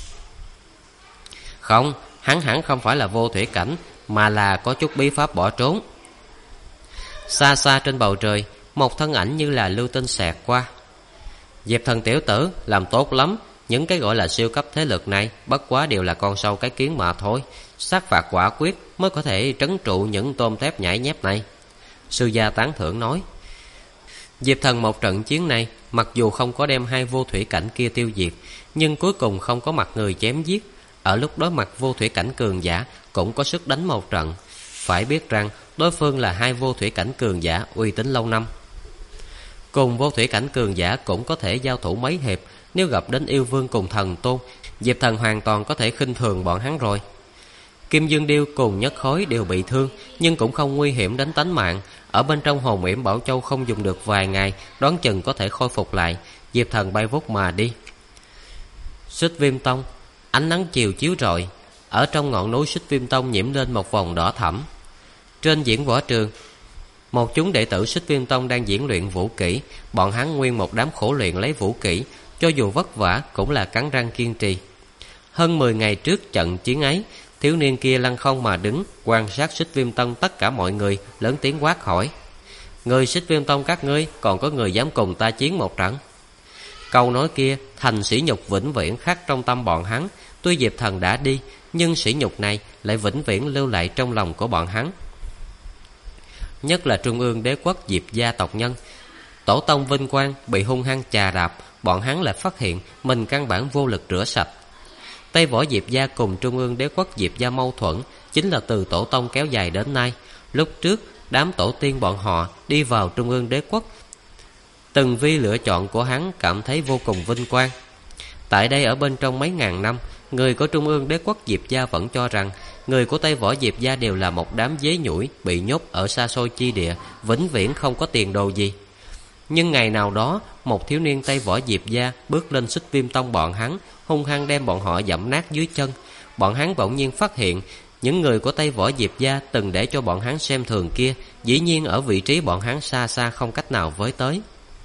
Không, hắn hẳn không phải là vô thủy cảnh, mà là có chút bí pháp bỏ trốn. Xa xa trên bầu trời, một thân ảnh như là lưu tinh xẹt qua. Diệp Thần tiểu tử làm tốt lắm. Những cái gọi là siêu cấp thế lực này bất quá đều là con sâu cái kiến mà thôi. Sát phạt quả quyết mới có thể trấn trụ những tôm tép nhảy nhép này. Sư gia tán thưởng nói. Diệp Thần một trận chiến này mặc dù không có đem 2 vô thủy cảnh kia tiêu diệt, nhưng cuối cùng không có mặt người chém giết. Ở lúc đối mặt vô thủy cảnh cường giả cũng có sức đánh một trận. Phải biết rằng đối phương là 2 vô thủy cảnh cường giả uy tín lâu năm. Cùng vô thủy cảnh cường giả cũng có thể giao thủ mấy hiệp. Nếu gặp đến yêu vương cùng thần tôn, Diệp Thần hoàn toàn có thể khinh thường bọn hắn rồi. Kim Dương Điêu cùng Nhất Khối đều bị thương, nhưng cũng không nguy hiểm đến tính mạng. Ở bên trong hồn yểm Bảo Châu không dùng được vài ngày, đoán chừng có thể khôi phục lại. Diệp Thần bay vút mà đi. Xích Viêm Tông. Ánh nắng chiều chiếu rọi, ở trong ngọn núi Xích Viêm Tông nhiễm lên một vòng đỏ thẫm. Trên diễn võ trường, một chúng đệ tử Xích Viêm Tông đang diễn luyện vũ kỹ. Bọn hắn nguyên một đám khổ luyện lấy vũ kỹ, cho dù vất vả cũng là cắn răng kiên trì. Hơn 10 ngày trước trận chiến ấy, thiếu niên kia lăng không mà đứng, quan sát Xích Viêm Tông tất cả mọi người, lớn tiếng quát hỏi: người Xích Viêm Tông các ngươi, còn có người dám cùng ta chiến một trận? Câu nói kia thành sỉ nhục vĩnh viễn khắc trong tâm bọn hắn. Tuy Diệp Thần đã đi, nhưng sỉ nhục này lại vĩnh viễn lưu lại trong lòng của bọn hắn. Nhất là Trung ương Đế quốc Diệp gia tộc nhân, tổ tông vinh quang bị hung hăng chà đạp, bọn hắn lại phát hiện mình căn bản vô lực rửa sạch. Tây võ Diệp gia cùng Trung ương Đế quốc Diệp gia mâu thuẫn chính là từ tổ tông kéo dài đến nay. Lúc trước đám tổ tiên bọn họ đi vào Trung ương Đế quốc, từng vì lựa chọn của hắn cảm thấy vô cùng vinh quang. Tại đây ở bên trong mấy ngàn năm, người của Trung ương Đế quốc Diệp gia vẫn cho rằng người của Tây võ Diệp gia đều là một đám dế nhủi bị nhốt ở xa xôi chi địa, vĩnh viễn không có tiền đồ gì. Nhưng ngày nào đó, một thiếu niên Tây võ Diệp gia bước lên Xích Viêm Tông bọn hắn, hung hăng đem bọn họ dẫm nát dưới chân. Bọn hắn bỗng nhiên phát hiện những người của Tây võ Diệp gia từng để cho bọn hắn xem thường kia, dĩ nhiên ở vị trí bọn hắn xa xa không cách nào với tới.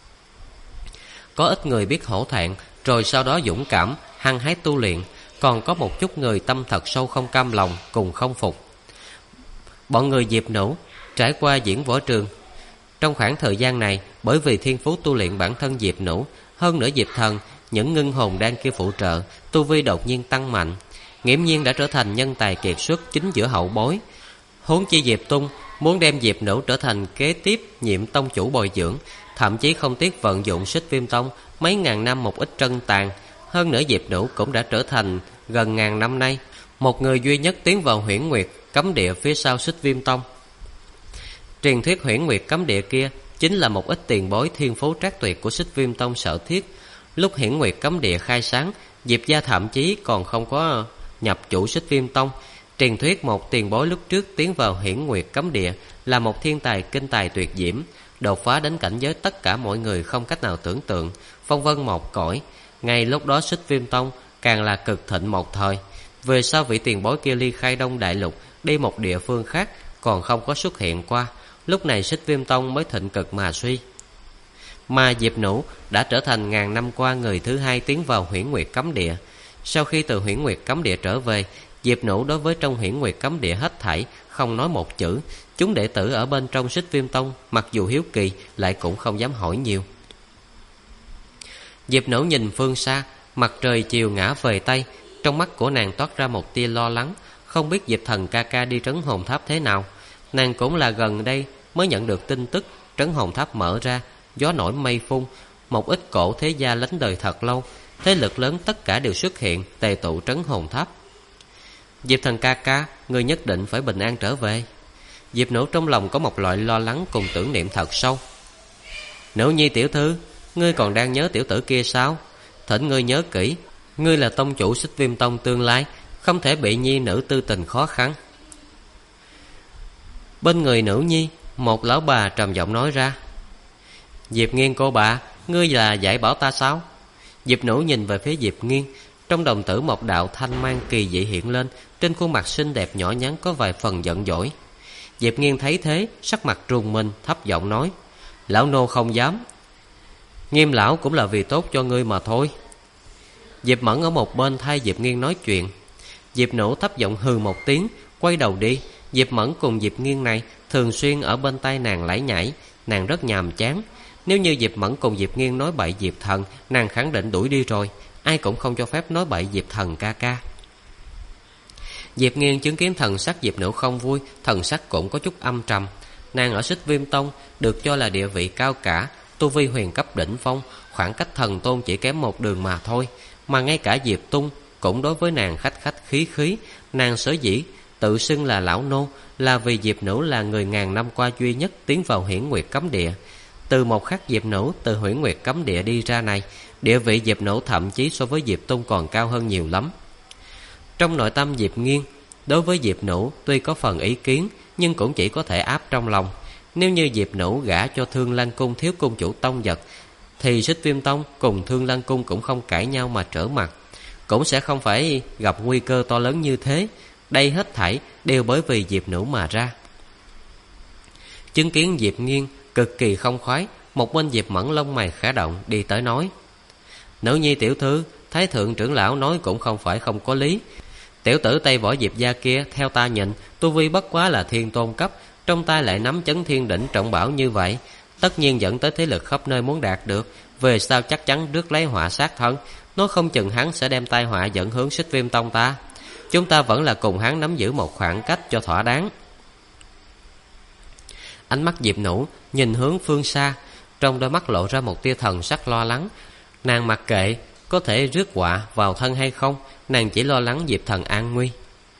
Có ít người biết hổ thẹn, rồi sau đó dũng cảm hăng hái tu luyện, còn có một chút người tâm thật sâu không cam lòng cùng không phục. Bọn người Diệp Nũ trải qua diễn võ trường. Trong khoảng thời gian này, bởi vì thiên phú tu luyện bản thân Diệp Nũ, hơn nữa Diệp Thần những ngưng hồn đan kia phụ trợ, tu vi đột nhiên tăng mạnh, nghiễm nhiên đã trở thành nhân tài kiệt xuất chính giữa hậu bối. Huống chi Diệp Tung muốn đem Diệp Nũ trở thành kế tiếp nhiệm tông chủ bồi dưỡng, thậm chí không tiếc vận dụng Xích Viêm Tông mấy ngàn năm một ít trân tàn. Hơn nữa Diệp Nũ cũng đã trở thành gần ngàn năm nay một người duy nhất tiến vào Huyễn Nguyệt cấm địa phía sau Xích Viêm Tông. Truyền thuyết Huyễn Nguyệt cấm địa kia chính là một ít tiền bối thiên phú trác tuyệt của Xích Viêm Tông sở thiết. Lúc Huyễn Nguyệt cấm địa khai sáng, Diệp gia thậm chí còn không có nhập chủ Xích Viêm Tông. Truyền thuyết một tiền bối lúc trước tiến vào Huyễn Nguyệt cấm địa là một thiên tài kinh tài tuyệt diễm, đột phá đến cảnh giới tất cả mọi người không cách nào tưởng tượng, phong vân một cõi. Ngay lúc đó Xích Viêm Tông càng là cực thịnh một thời. Về sau vị tiền bối kia ly khai Đông Đại Lục, đi một địa phương khác, còn không có xuất hiện qua. Lúc này Xích Viêm Tông mới thịnh cực mà suy. Mà Diệp Nũ đã trở thành ngàn năm qua người thứ hai tiến vào Huyễn Nguyệt cấm địa. Sau khi từ Huyễn Nguyệt cấm địa trở về, Diệp Nũ đối với trong Huyễn Nguyệt cấm địa hết thảy không nói một chữ. Chúng đệ tử ở bên trong Xích Viêm Tông mặc dù hiếu kỳ lại cũng không dám hỏi nhiều. Diệp Nũ nhìn phương xa, mặt trời chiều ngã về Tây, trong mắt của nàng toát ra một tia lo lắng, không biết Diệp Thần ca ca đi trấn hồn tháp thế nào. Nàng cũng là gần đây mới nhận được tin tức trấn hồn tháp mở ra, gió nổi mây phun, một ít cổ thế gia lánh đời thật lâu, thế lực lớn tất cả đều xuất hiện tề tụ trấn hồn tháp. Diệp Thần ca ca, ngươi nhất định phải bình an trở về. Diệp Nũ trong lòng có một loại lo lắng cùng tưởng niệm thật sâu. Nữ nhi tiểu thư, ngươi còn đang nhớ tiểu tử kia sao? Thỉnh ngươi nhớ kỹ, ngươi là tông chủ Xích Viêm Tông tương lai, không thể bị nhi nữ tư tình khó khăn. Bên người nữ nhi, một lão bà trầm giọng nói ra. Diệp Nghiên cô bà, ngươi là dạy bảo ta sao? Diệp Nũ nhìn về phía Diệp Nghiên, trong đồng tử một đạo thanh mang kỳ dị hiện lên, trên khuôn mặt xinh đẹp nhỏ nhắn có vài phần giận dỗi. Diệp Nghiên thấy thế, sắc mặt rùng mình, thấp giọng nói. Lão nô không dám. Nghiêm lão cũng là vì tốt cho ngươi mà thôi. Diệp Mẫn ở một bên thay Diệp Nghiên nói chuyện. Diệp Nũ thấp giọng hừ một tiếng, quay đầu đi. Diệp Mẫn cùng Diệp Nghiên này thường xuyên ở bên tai nàng lải nhải, nàng rất nhàm chán. Nếu như Diệp Mẫn cùng Diệp Nghiên nói bậy Diệp Thần, nàng khẳng định đuổi đi rồi, ai cũng không cho phép nói bậy Diệp Thần ca ca. Diệp Nghiên chứng kiến thần sắc Diệp Nũ không vui, thần sắc cũng có chút âm trầm. Nàng ở Xích Viêm Tông được cho là địa vị cao cả, tu vi huyền cấp đỉnh phong, khoảng cách thần tôn chỉ kém một đường mà thôi. Mà ngay cả Diệp Tung cũng đối với nàng khách khách khí khí. Nàng sở dĩ tự xưng là lão nô là vì Diệp Nũ là người ngàn năm qua duy nhất tiến vào Huyễn Nguyệt cấm địa. Từ một khắc Diệp Nũ từ Huyễn Nguyệt cấm địa đi ra này, địa vị Diệp Nỗ thậm chí so với Diệp Tung còn cao hơn nhiều lắm. Trong nội tâm Diệp Nghiên, đối với Diệp Nỗ tuy có phần ý kiến, nhưng cũng chỉ có thể áp trong lòng. Nếu như Diệp Nỗ gả cho Thương Lan Cung thiếu cung chủ Tông Vật, thì Xích Viêm Tông cùng Thương Lan Cung cũng không cãi nhau mà trở mặt, cũng sẽ không phải gặp nguy cơ to lớn như thế. Đây hết thảy đều bởi vì Diệp Nỗ mà ra. Chứng kiến Diệp Nghiên cực kỳ không khoái, một bên Diệp Mẫn lông mày khẽ động, đi tới nói: Nữ nhi tiểu thư, Thái thượng trưởng lão nói cũng không phải không có lý. Tiểu tử Tây Võ Diệp gia kia, theo ta nhìn, tu vi bất quá là thiên tôn cấp, trong tay lại nắm chấn thiên đỉnh trọng bảo như vậy, tất nhiên dẫn tới thế lực khắp nơi muốn đạt được. Về sau chắc chắn rước lấy họa sát thân, nói không chừng hắn sẽ đem tai họa dẫn hướng Xích Viêm Tông ta. Chúng ta vẫn là cùng hắn nắm giữ một khoảng cách cho thỏa đáng. Ánh mắt Diệp Nỗ nhìn hướng phương xa, trong đôi mắt lộ ra một tia thần sắc lo lắng. Nàng mặc kệ có thể rước họa vào thân hay không, nàng chỉ lo lắng Diệp Thần an nguy.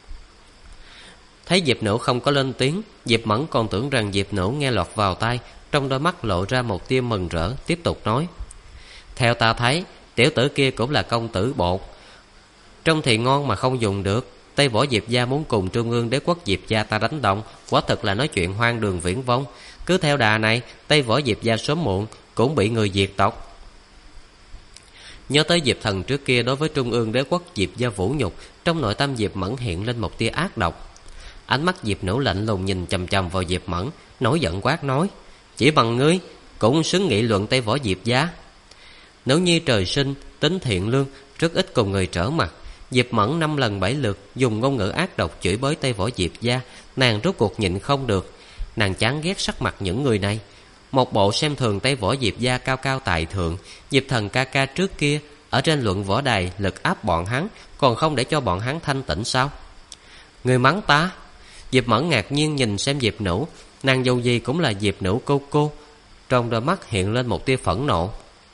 Thấy Diệp Nỗ không có lên tiếng, Diệp Mẫn còn tưởng rằng Diệp Nỗ nghe lọt vào tai, trong đôi mắt lộ ra một tia mừng rỡ, tiếp tục nói: Theo ta thấy, tiểu tử kia cũng là công tử bột, trông thì ngon mà không dùng được. Tây Võ Diệp gia muốn cùng Trung ương Đế quốc Diệp gia ta đánh đồng, quả thực là nói chuyện hoang đường viển vông. Cứ theo đà này, Tây Võ Diệp gia sớm muộn cũng bị người diệt tộc. Nhớ tới Diệp Thần trước kia đối với Trung ương Đế quốc Diệp gia vũ nhục, trong nội tâm Diệp Mẫn hiện lên một tia ác độc. Ánh mắt Diệp Nỗ lạnh lùng nhìn chằm chằm vào Diệp Mẫn, nổi giận quát nói: Chỉ bằng ngươi cũng xứng nghị luận Tây Võ Diệp gia? Nữ nhi trời sinh tính thiện lương, rất ít cùng người trở mặt. Diệp Mẫn 5 lần 7 lượt dùng ngôn ngữ ác độc chửi bới Tây Võ Diệp gia, nàng rốt cuộc nhịn không được. Nàng chán ghét sắc mặt những người này, một bộ xem thường Tây Võ Diệp gia cao cao tại thượng. Diệp Thần ca ca trước kia ở trên luận võ đài lực áp bọn hắn, còn không để cho bọn hắn thanh tĩnh sao? Người mắng ta? Diệp Mẫn ngạc nhiên nhìn xem Diệp Nỗ, nàng dù gì cũng là Diệp Nỗ cô, trong đôi mắt hiện lên một tia phẫn nộ.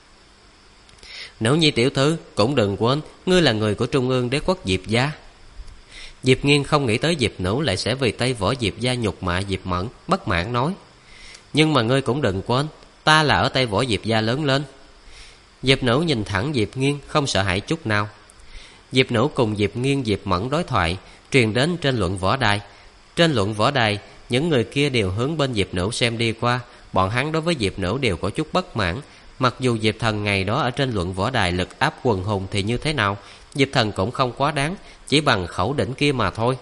Nữ nhi tiểu thư, cũng đừng quên, ngươi là người của Trung ương Đế quốc Diệp gia. Diệp Nghiên không nghĩ tới Diệp Nỗ lại sẽ vì Tây Võ Diệp gia nhục mạ Diệp Mẫn, bất mãn nói: Nhưng mà ngươi cũng đừng quên, ta là ở Tây Võ Diệp gia lớn lên. Diệp Nỗ nhìn thẳng Diệp Nghiên, không sợ hãi chút nào. Diệp Nỗ cùng Diệp Nghiên, Diệp Mẫn đối thoại truyền đến trên luận võ đài. Trên luận võ đài, những người kia đều hướng bên Diệp Nỗ xem đi qua. Bọn hắn đối với Diệp Nỗ đều có chút bất mãn. Mặc dù Diệp Thần ngày đó ở trên luận võ đài lực áp quần hùng thì như thế nào, Diệp Thần cũng không quá đáng, chỉ bằng khẩu đỉnh kia mà thôi.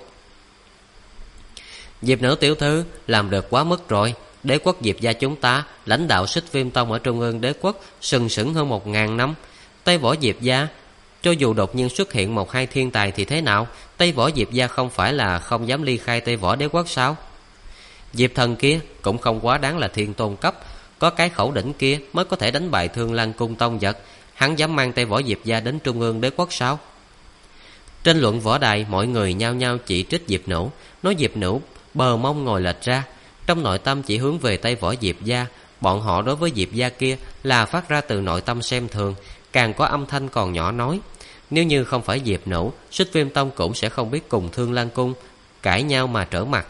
Diệp Nỗ tiểu thư làm được quá mức rồi. Đế quốc Diệp gia chúng ta lãnh đạo Xích Viêm Tông ở Trung ương Đế quốc sừng sững hơn 1000 năm. Tây Võ Diệp gia cho dù đột nhiên xuất hiện 1-2 thiên tài thì thế nào? Tây Võ Diệp gia không phải là không dám ly khai Tây Võ Đế quốc sao? Diệp Thần kia cũng không quá đáng là thiên tôn cấp, có cái khẩu đỉnh kia mới có thể đánh bại Thương Lan Cung Tông Vật. Hắn dám mang Tây Võ Diệp gia đến Trung ương Đế quốc sao? Trên luận võ đài, mọi người nhao nhao chỉ trích Diệp Nỗ, nói Diệp Nỗ bờ mông ngồi lệch ra, trong nội tâm chỉ hướng về Tây Võ Diệp gia. Bọn họ đối với Diệp gia kia là phát ra từ nội tâm xem thường, càng có âm thanh còn nhỏ nói: Nếu như không phải Diệp Nỗ, Xích Viêm Tông cũng sẽ không biết cùng Thương Lan Cung cãi nhau mà trở mặt.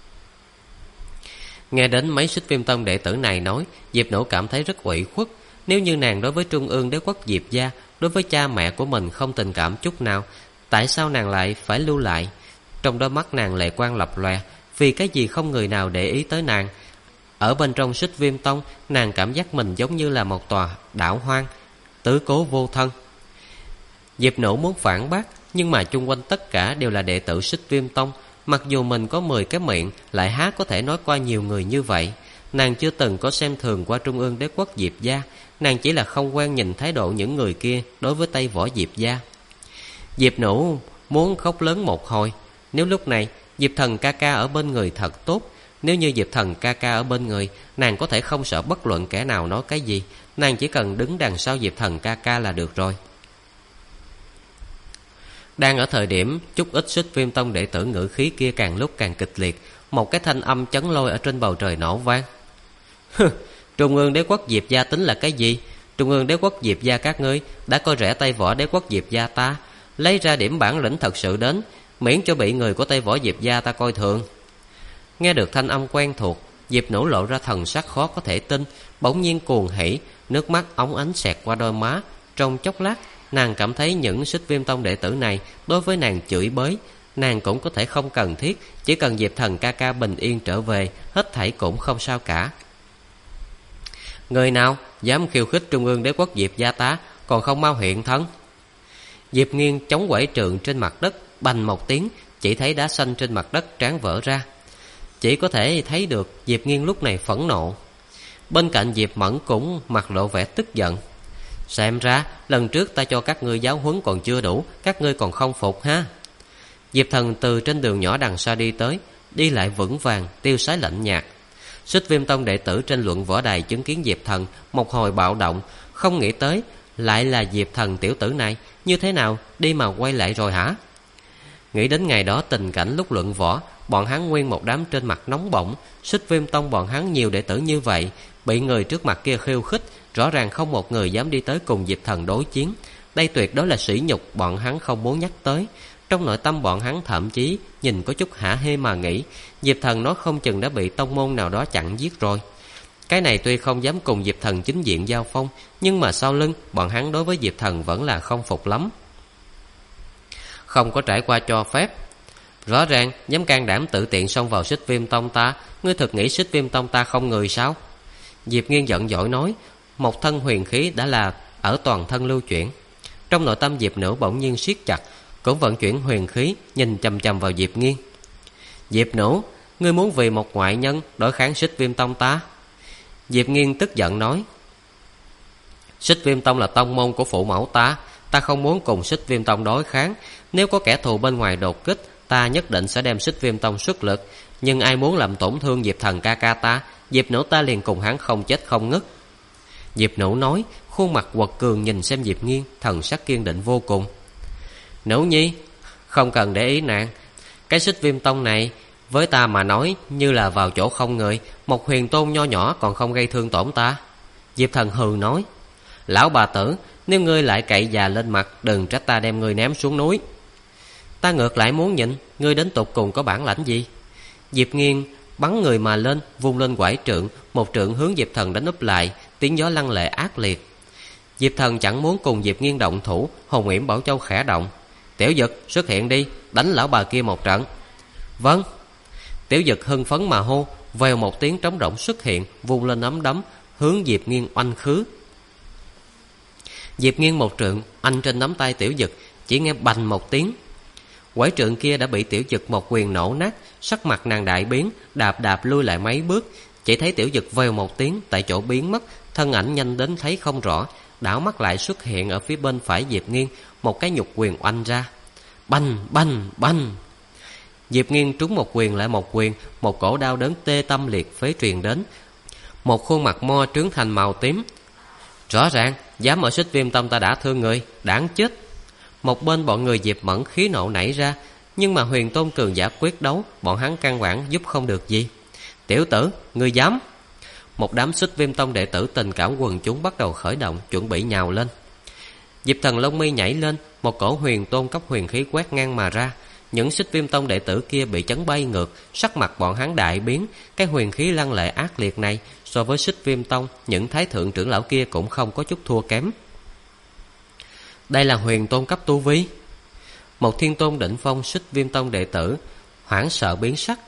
Nghe đến mấy Xích Viêm Tông đệ tử này nói, Diệp Nỗ cảm thấy rất ủy khuất. Nếu như nàng đối với Trung ương Đế quốc Diệp gia, đối với cha mẹ của mình không tình cảm chút nào, tại sao nàng lại phải lưu lại? Trong đôi mắt nàng lệ quang lập lòe, vì cái gì không người nào để ý tới nàng. Ở bên trong Xích Viêm Tông, nàng cảm giác mình giống như là một tòa đảo hoang, tứ cố vô thân. Diệp Nỗ muốn phản bác, nhưng mà chung quanh tất cả đều là đệ tử Xích Viêm Tông. Mặc dù mình có 10 cái miệng, lại há có thể nói qua nhiều người như vậy. Nàng chưa từng có xem thường qua Trung ương Đế quốc Diệp gia, nàng chỉ là không quen nhìn thái độ những người kia đối với Tây Võ Diệp gia. Diệp Nỗ muốn khóc lớn một hồi. Nếu lúc này Diệp Thần ca ca ở bên người thật tốt. Nếu như Diệp Thần ca ca ở bên người, nàng có thể không sợ bất luận kẻ nào nói cái gì. Nàng chỉ cần đứng đằng sau Diệp Thần ca ca là được rồi. Đang ở thời điểm chút ít Xích Viêm Tông đệ tử ngữ khí kia càng lúc càng kịch liệt, một cái thanh âm chấn lôi ở trên bầu trời nổ vang. Trung ương Đế quốc Diệp gia tính là cái gì? Trung ương Đế quốc Diệp gia các ngươi đã coi rẻ Tây Võ Đế quốc Diệp gia ta, lấy ra điểm bản lĩnh thật sự đến, miễn cho bị người của Tây Võ Diệp gia ta coi thường. Nghe được thanh âm quen thuộc, Diệp Nỗ lộ ra thần sắc khó có thể tin, bỗng nhiên cuồng hỉ, nước mắt óng ánh xẹt qua đôi má, Trong chốc lát, nàng cảm thấy những Xích Viêm Tông đệ tử này đối với nàng chửi bới, nàng cũng có thể không cần thiết, chỉ cần Diệp Thần ca ca bình yên trở về, hết thảy cũng không sao cả. Người nào dám khiêu khích Trung ương Đế quốc Diệp gia tá, còn không mau hiện thân. Diệp Nghiên chống quẩy trượng trên mặt đất, bành một tiếng, chỉ thấy đá xanh trên mặt đất tráng vỡ ra. Chỉ có thể thấy được Diệp Nghiên lúc này phẫn nộ. Bên cạnh Diệp Mẫn cũng mặt lộ vẻ tức giận. Xem ra lần trước ta cho các ngươi giáo huấn còn chưa đủ, các ngươi còn không phục ha. Diệp Thần từ trên đường nhỏ đằng xa đi tới, đi lại vững vàng, tiêu sái lạnh nhạt. Xích Viêm Tông đệ tử trên luận võ đài chứng kiến Diệp Thần một hồi bạo động, không nghĩ tới lại là Diệp Thần tiểu tử này, như thế nào đi mà quay lại rồi hả? Nghĩ đến ngày đó tình cảnh lúc luận võ, bọn hắn nguyên một đám trên mặt nóng bỏng. Xích Viêm Tông bọn hắn nhiều đệ tử như vậy, bị người trước mặt kia khiêu khích, rõ ràng không một người dám đi tới cùng Diệp Thần đối chiến. Đây tuyệt đối là sỉ nhục bọn hắn không muốn nhắc tới. Trong nội tâm bọn hắn thậm chí nhìn có chút hả hê mà nghĩ, Diệp Thần nói không chừng đã bị tông môn nào đó chặn giết rồi. Cái này tuy không dám cùng Diệp Thần chính diện giao phong, nhưng mà sau lưng bọn hắn đối với Diệp Thần vẫn là không phục lắm. Không có trải qua cho phép, rõ ràng dám can đảm tự tiện xông vào Xích Viêm Tông ta, ngươi thực nghĩ Xích Viêm Tông ta không người sao? Diệp Nghiên giận dỗi nói, một thân huyền khí đã là ở toàn thân lưu chuyển. Trong nội tâm Diệp Nữ bỗng nhiên siết chặt, cũng vận chuyển huyền khí, nhìn chằm chằm vào Diệp Nghiên. Diệp Nữ, ngươi muốn vì một ngoại nhân đối kháng Xích Viêm Tông ta? Diệp Nghiên tức giận nói, Xích Viêm Tông là tông môn của phụ mẫu ta, ta không muốn cùng Xích Viêm Tông đối kháng. Nếu có kẻ thù bên ngoài đột kích, ta nhất định sẽ đem Xích Viêm Tông xuất lực. Nhưng ai muốn làm tổn thương Diệp Thần ca ca ta, Diệp Nữ ta liền cùng hắn không chết không ngất. Diệp Nữ nói, khuôn mặt quật cường nhìn xem Diệp Nghiên, thần sắc kiên định vô cùng. Nữ nhi, không cần để ý nàng. Cái Xích Viêm Tông này với ta mà nói như là vào chỗ không người, một huyền tôn nho nhỏ còn không gây thương tổn ta. Diệp Thần hừ nói, lão bà tử, nếu ngươi lại cậy già lên mặt, đừng trách ta đem ngươi ném xuống núi. Ta ngược lại muốn nhìn ngươi đến tột cùng có bản lãnh gì. Diệp Nghiên bắn người mà lên, vung lên quải trượng, một trượng hướng Diệp Thần đánh úp lại, tiếng gió lăng lệ ác liệt. Diệp Thần chẳng muốn cùng Diệp Nghiên động thủ, Hồng Uyển Bảo Châu khẽ động. Tiểu Dực xuất hiện đi, đánh lão bà kia một trận. Vâng. Tiểu Dực hưng phấn mà hô, vèo một tiếng trống rỗng xuất hiện, vung lên nắm đấm hướng Diệp Nghiên oanh khứ. Diệp Nghiên một trượng anh trên nắm tay Tiểu Dực, chỉ nghe bành một tiếng, quải trượng kia đã bị Tiểu Dực một quyền nổ nát. Sắc mặt nàng đại biến, đạp đạp lui lại mấy bước, chỉ thấy Tiểu Dực vèo một tiếng tại chỗ biến mất, thân ảnh nhanh đến thấy không rõ, đảo mắt lại xuất hiện ở phía bên phải Diệp Nghiên, một cái nhục quyền oanh ra. Bành bành bành. Diệp Nghiên trúng một quyền lại một quyền, một cổ đau đớn tê tâm liệt phế truyền đến. Một khuôn mặt mo trướng thành màu tím. Rõ ràng dám ở Xích Viêm Tông ta đã thương người, đáng chết. Một bên bọn người Diệp Mẫn khí nộ nảy ra, nhưng mà huyền tôn cường giả quyết đấu, bọn hắn căn bản giúp không được gì. Tiểu tử, ngươi dám? Một đám Xích Viêm Tông đệ tử tình cảm quần chúng bắt đầu khởi động, chuẩn bị nhào lên. Diệp Thần lông mi nhảy lên, một cổ huyền tôn cấp huyền khí quét ngang mà ra. Những Xích Viêm Tông đệ tử kia bị chấn bay ngược, sắc mặt bọn hắn đại biến. Cái huyền khí lăng lệ ác liệt này so với Xích Viêm Tông, những thái thượng trưởng lão kia cũng không có chút thua kém. Đây là huyền tôn cấp tu vi. Một thiên tôn đỉnh phong Xích Viêm Tông đệ tử hoảng sợ biến sắc.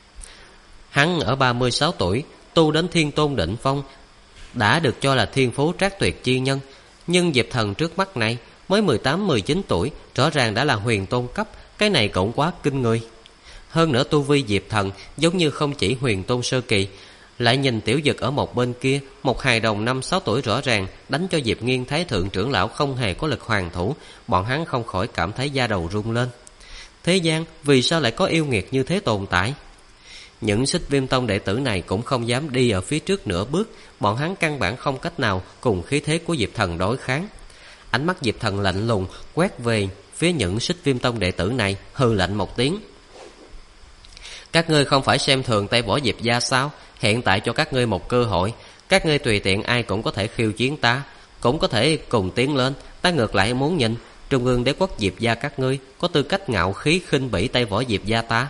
Hắn ở 36 tuổi tu đến thiên tôn đỉnh phong, đã được cho là thiên phú trác tuyệt chi nhân. Nhưng Diệp Thần trước mắt này mới 18-19 tuổi, rõ ràng đã là huyền tôn cấp. Cái này cũng quá kinh người. Hơn nữa tu vi Diệp Thần giống như không chỉ huyền tôn sơ kỳ. Lại nhìn Tiểu Dực ở một bên kia, một hài đồng 5-6 tuổi rõ ràng đánh cho Diệp Nghiên thái thượng trưởng lão không hề có lực hoàn thủ. Bọn hắn không khỏi cảm thấy da đầu rung lên. Thế gian vì sao lại có yêu nghiệt như thế tồn tại? Những Xích Viêm Tông đệ tử này cũng không dám đi ở phía trước nửa bước. Bọn hắn căn bản không cách nào cùng khí thế của Diệp Thần đối kháng. Ánh mắt Diệp Thần lạnh lùng quét về phía những Xích Viêm Tông đệ tử này, hừ lạnh một tiếng. Các ngươi không phải xem thường tay võ Diệp gia sao? Hiện tại cho các ngươi một cơ hội. Các ngươi tùy tiện ai cũng có thể khiêu chiến ta, cũng có thể cùng tiến lên. Ta ngược lại muốn nhìn Trung ương Đế quốc Diệp gia các ngươi có tư cách ngạo khí khinh bỉ tay võ Diệp gia ta.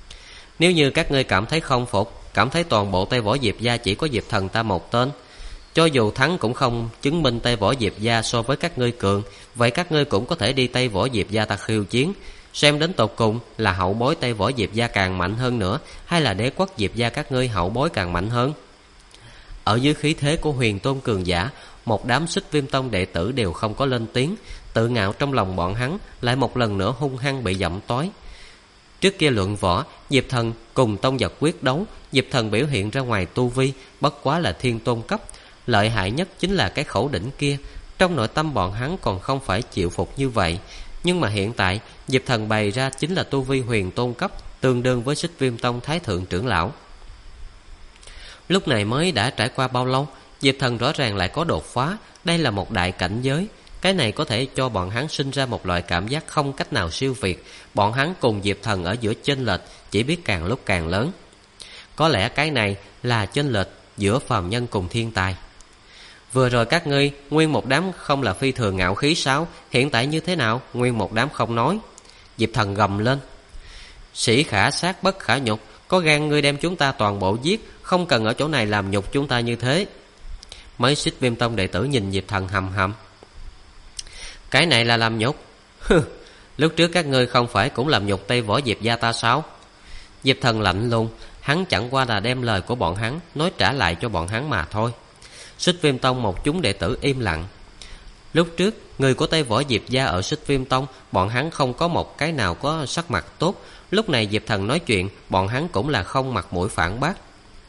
Nếu như các ngươi cảm thấy không phục, cảm thấy toàn bộ tay võ Diệp gia chỉ có Diệp Thần ta một tên, Cho dù thắng cũng không chứng minh tay võ Diệp gia so với các ngươi cường. Vậy các ngươi cũng có thể đi tay võ Diệp gia ta khiêu chiến, xem đến tột cùng là hậu bối tay võ Diệp gia càng mạnh hơn nữa, hay là đế quốc Diệp gia các ngươi hậu bối càng mạnh hơn. Ở dưới khí thế của huyền tôn cường giả, một đám Xích Viêm Tông đệ tử đều không có lên tiếng. Tự ngạo trong lòng bọn hắn lại một lần nữa hung hăng bị giẫm toái. Trước kia luận võ, Diệp Thần cùng Tông Giật quyết đấu, Diệp Thần biểu hiện ra ngoài tu vi bất quá là thiên tôn cấp. Lợi hại nhất chính là cái khẩu đỉnh kia. Trong nội tâm bọn hắn còn không phải chịu phục như vậy. Nhưng mà hiện tại Diệp Thần bày ra chính là tu vi huyền tôn cấp, tương đương với Xích Viêm Tông Thái Thượng trưởng lão. Lúc này mới đã trải qua bao lâu, Diệp Thần rõ ràng lại có đột phá. Đây là một đại cảnh giới. Cái này có thể cho bọn hắn sinh ra một loại cảm giác không cách nào siêu việt. Bọn hắn cùng Diệp Thần ở giữa chênh lệch chỉ biết càng lúc càng lớn. Có lẽ cái này là chênh lệch giữa phàm nhân cùng thiên tài. Vừa rồi các ngươi nguyên một đám không là phi thường ngạo khí sao? Hiện tại như thế nào? Nguyên một đám không nói. Diệp Thần gầm lên. Sĩ khả sát bất khả nhục. Có gan ngươi đem chúng ta toàn bộ giết, không cần ở chỗ này làm nhục chúng ta như thế. Mấy Xích Viêm Tông đệ tử nhìn Diệp Thần hầm hầm. Cái này là làm nhục? Lúc trước các ngươi không phải cũng làm nhục tay võ Diệp gia ta sao? Diệp Thần lạnh lùng. Hắn chẳng qua là đem lời của bọn hắn nói trả lại cho bọn hắn mà thôi. Xích Viêm Tông một chúng đệ tử im lặng. Lúc trước người của tay võ Diệp gia ở Xích Viêm Tông, bọn hắn không có một cái nào có sắc mặt tốt. Lúc này Diệp Thần nói chuyện, bọn hắn cũng là không mặt mũi phản bác.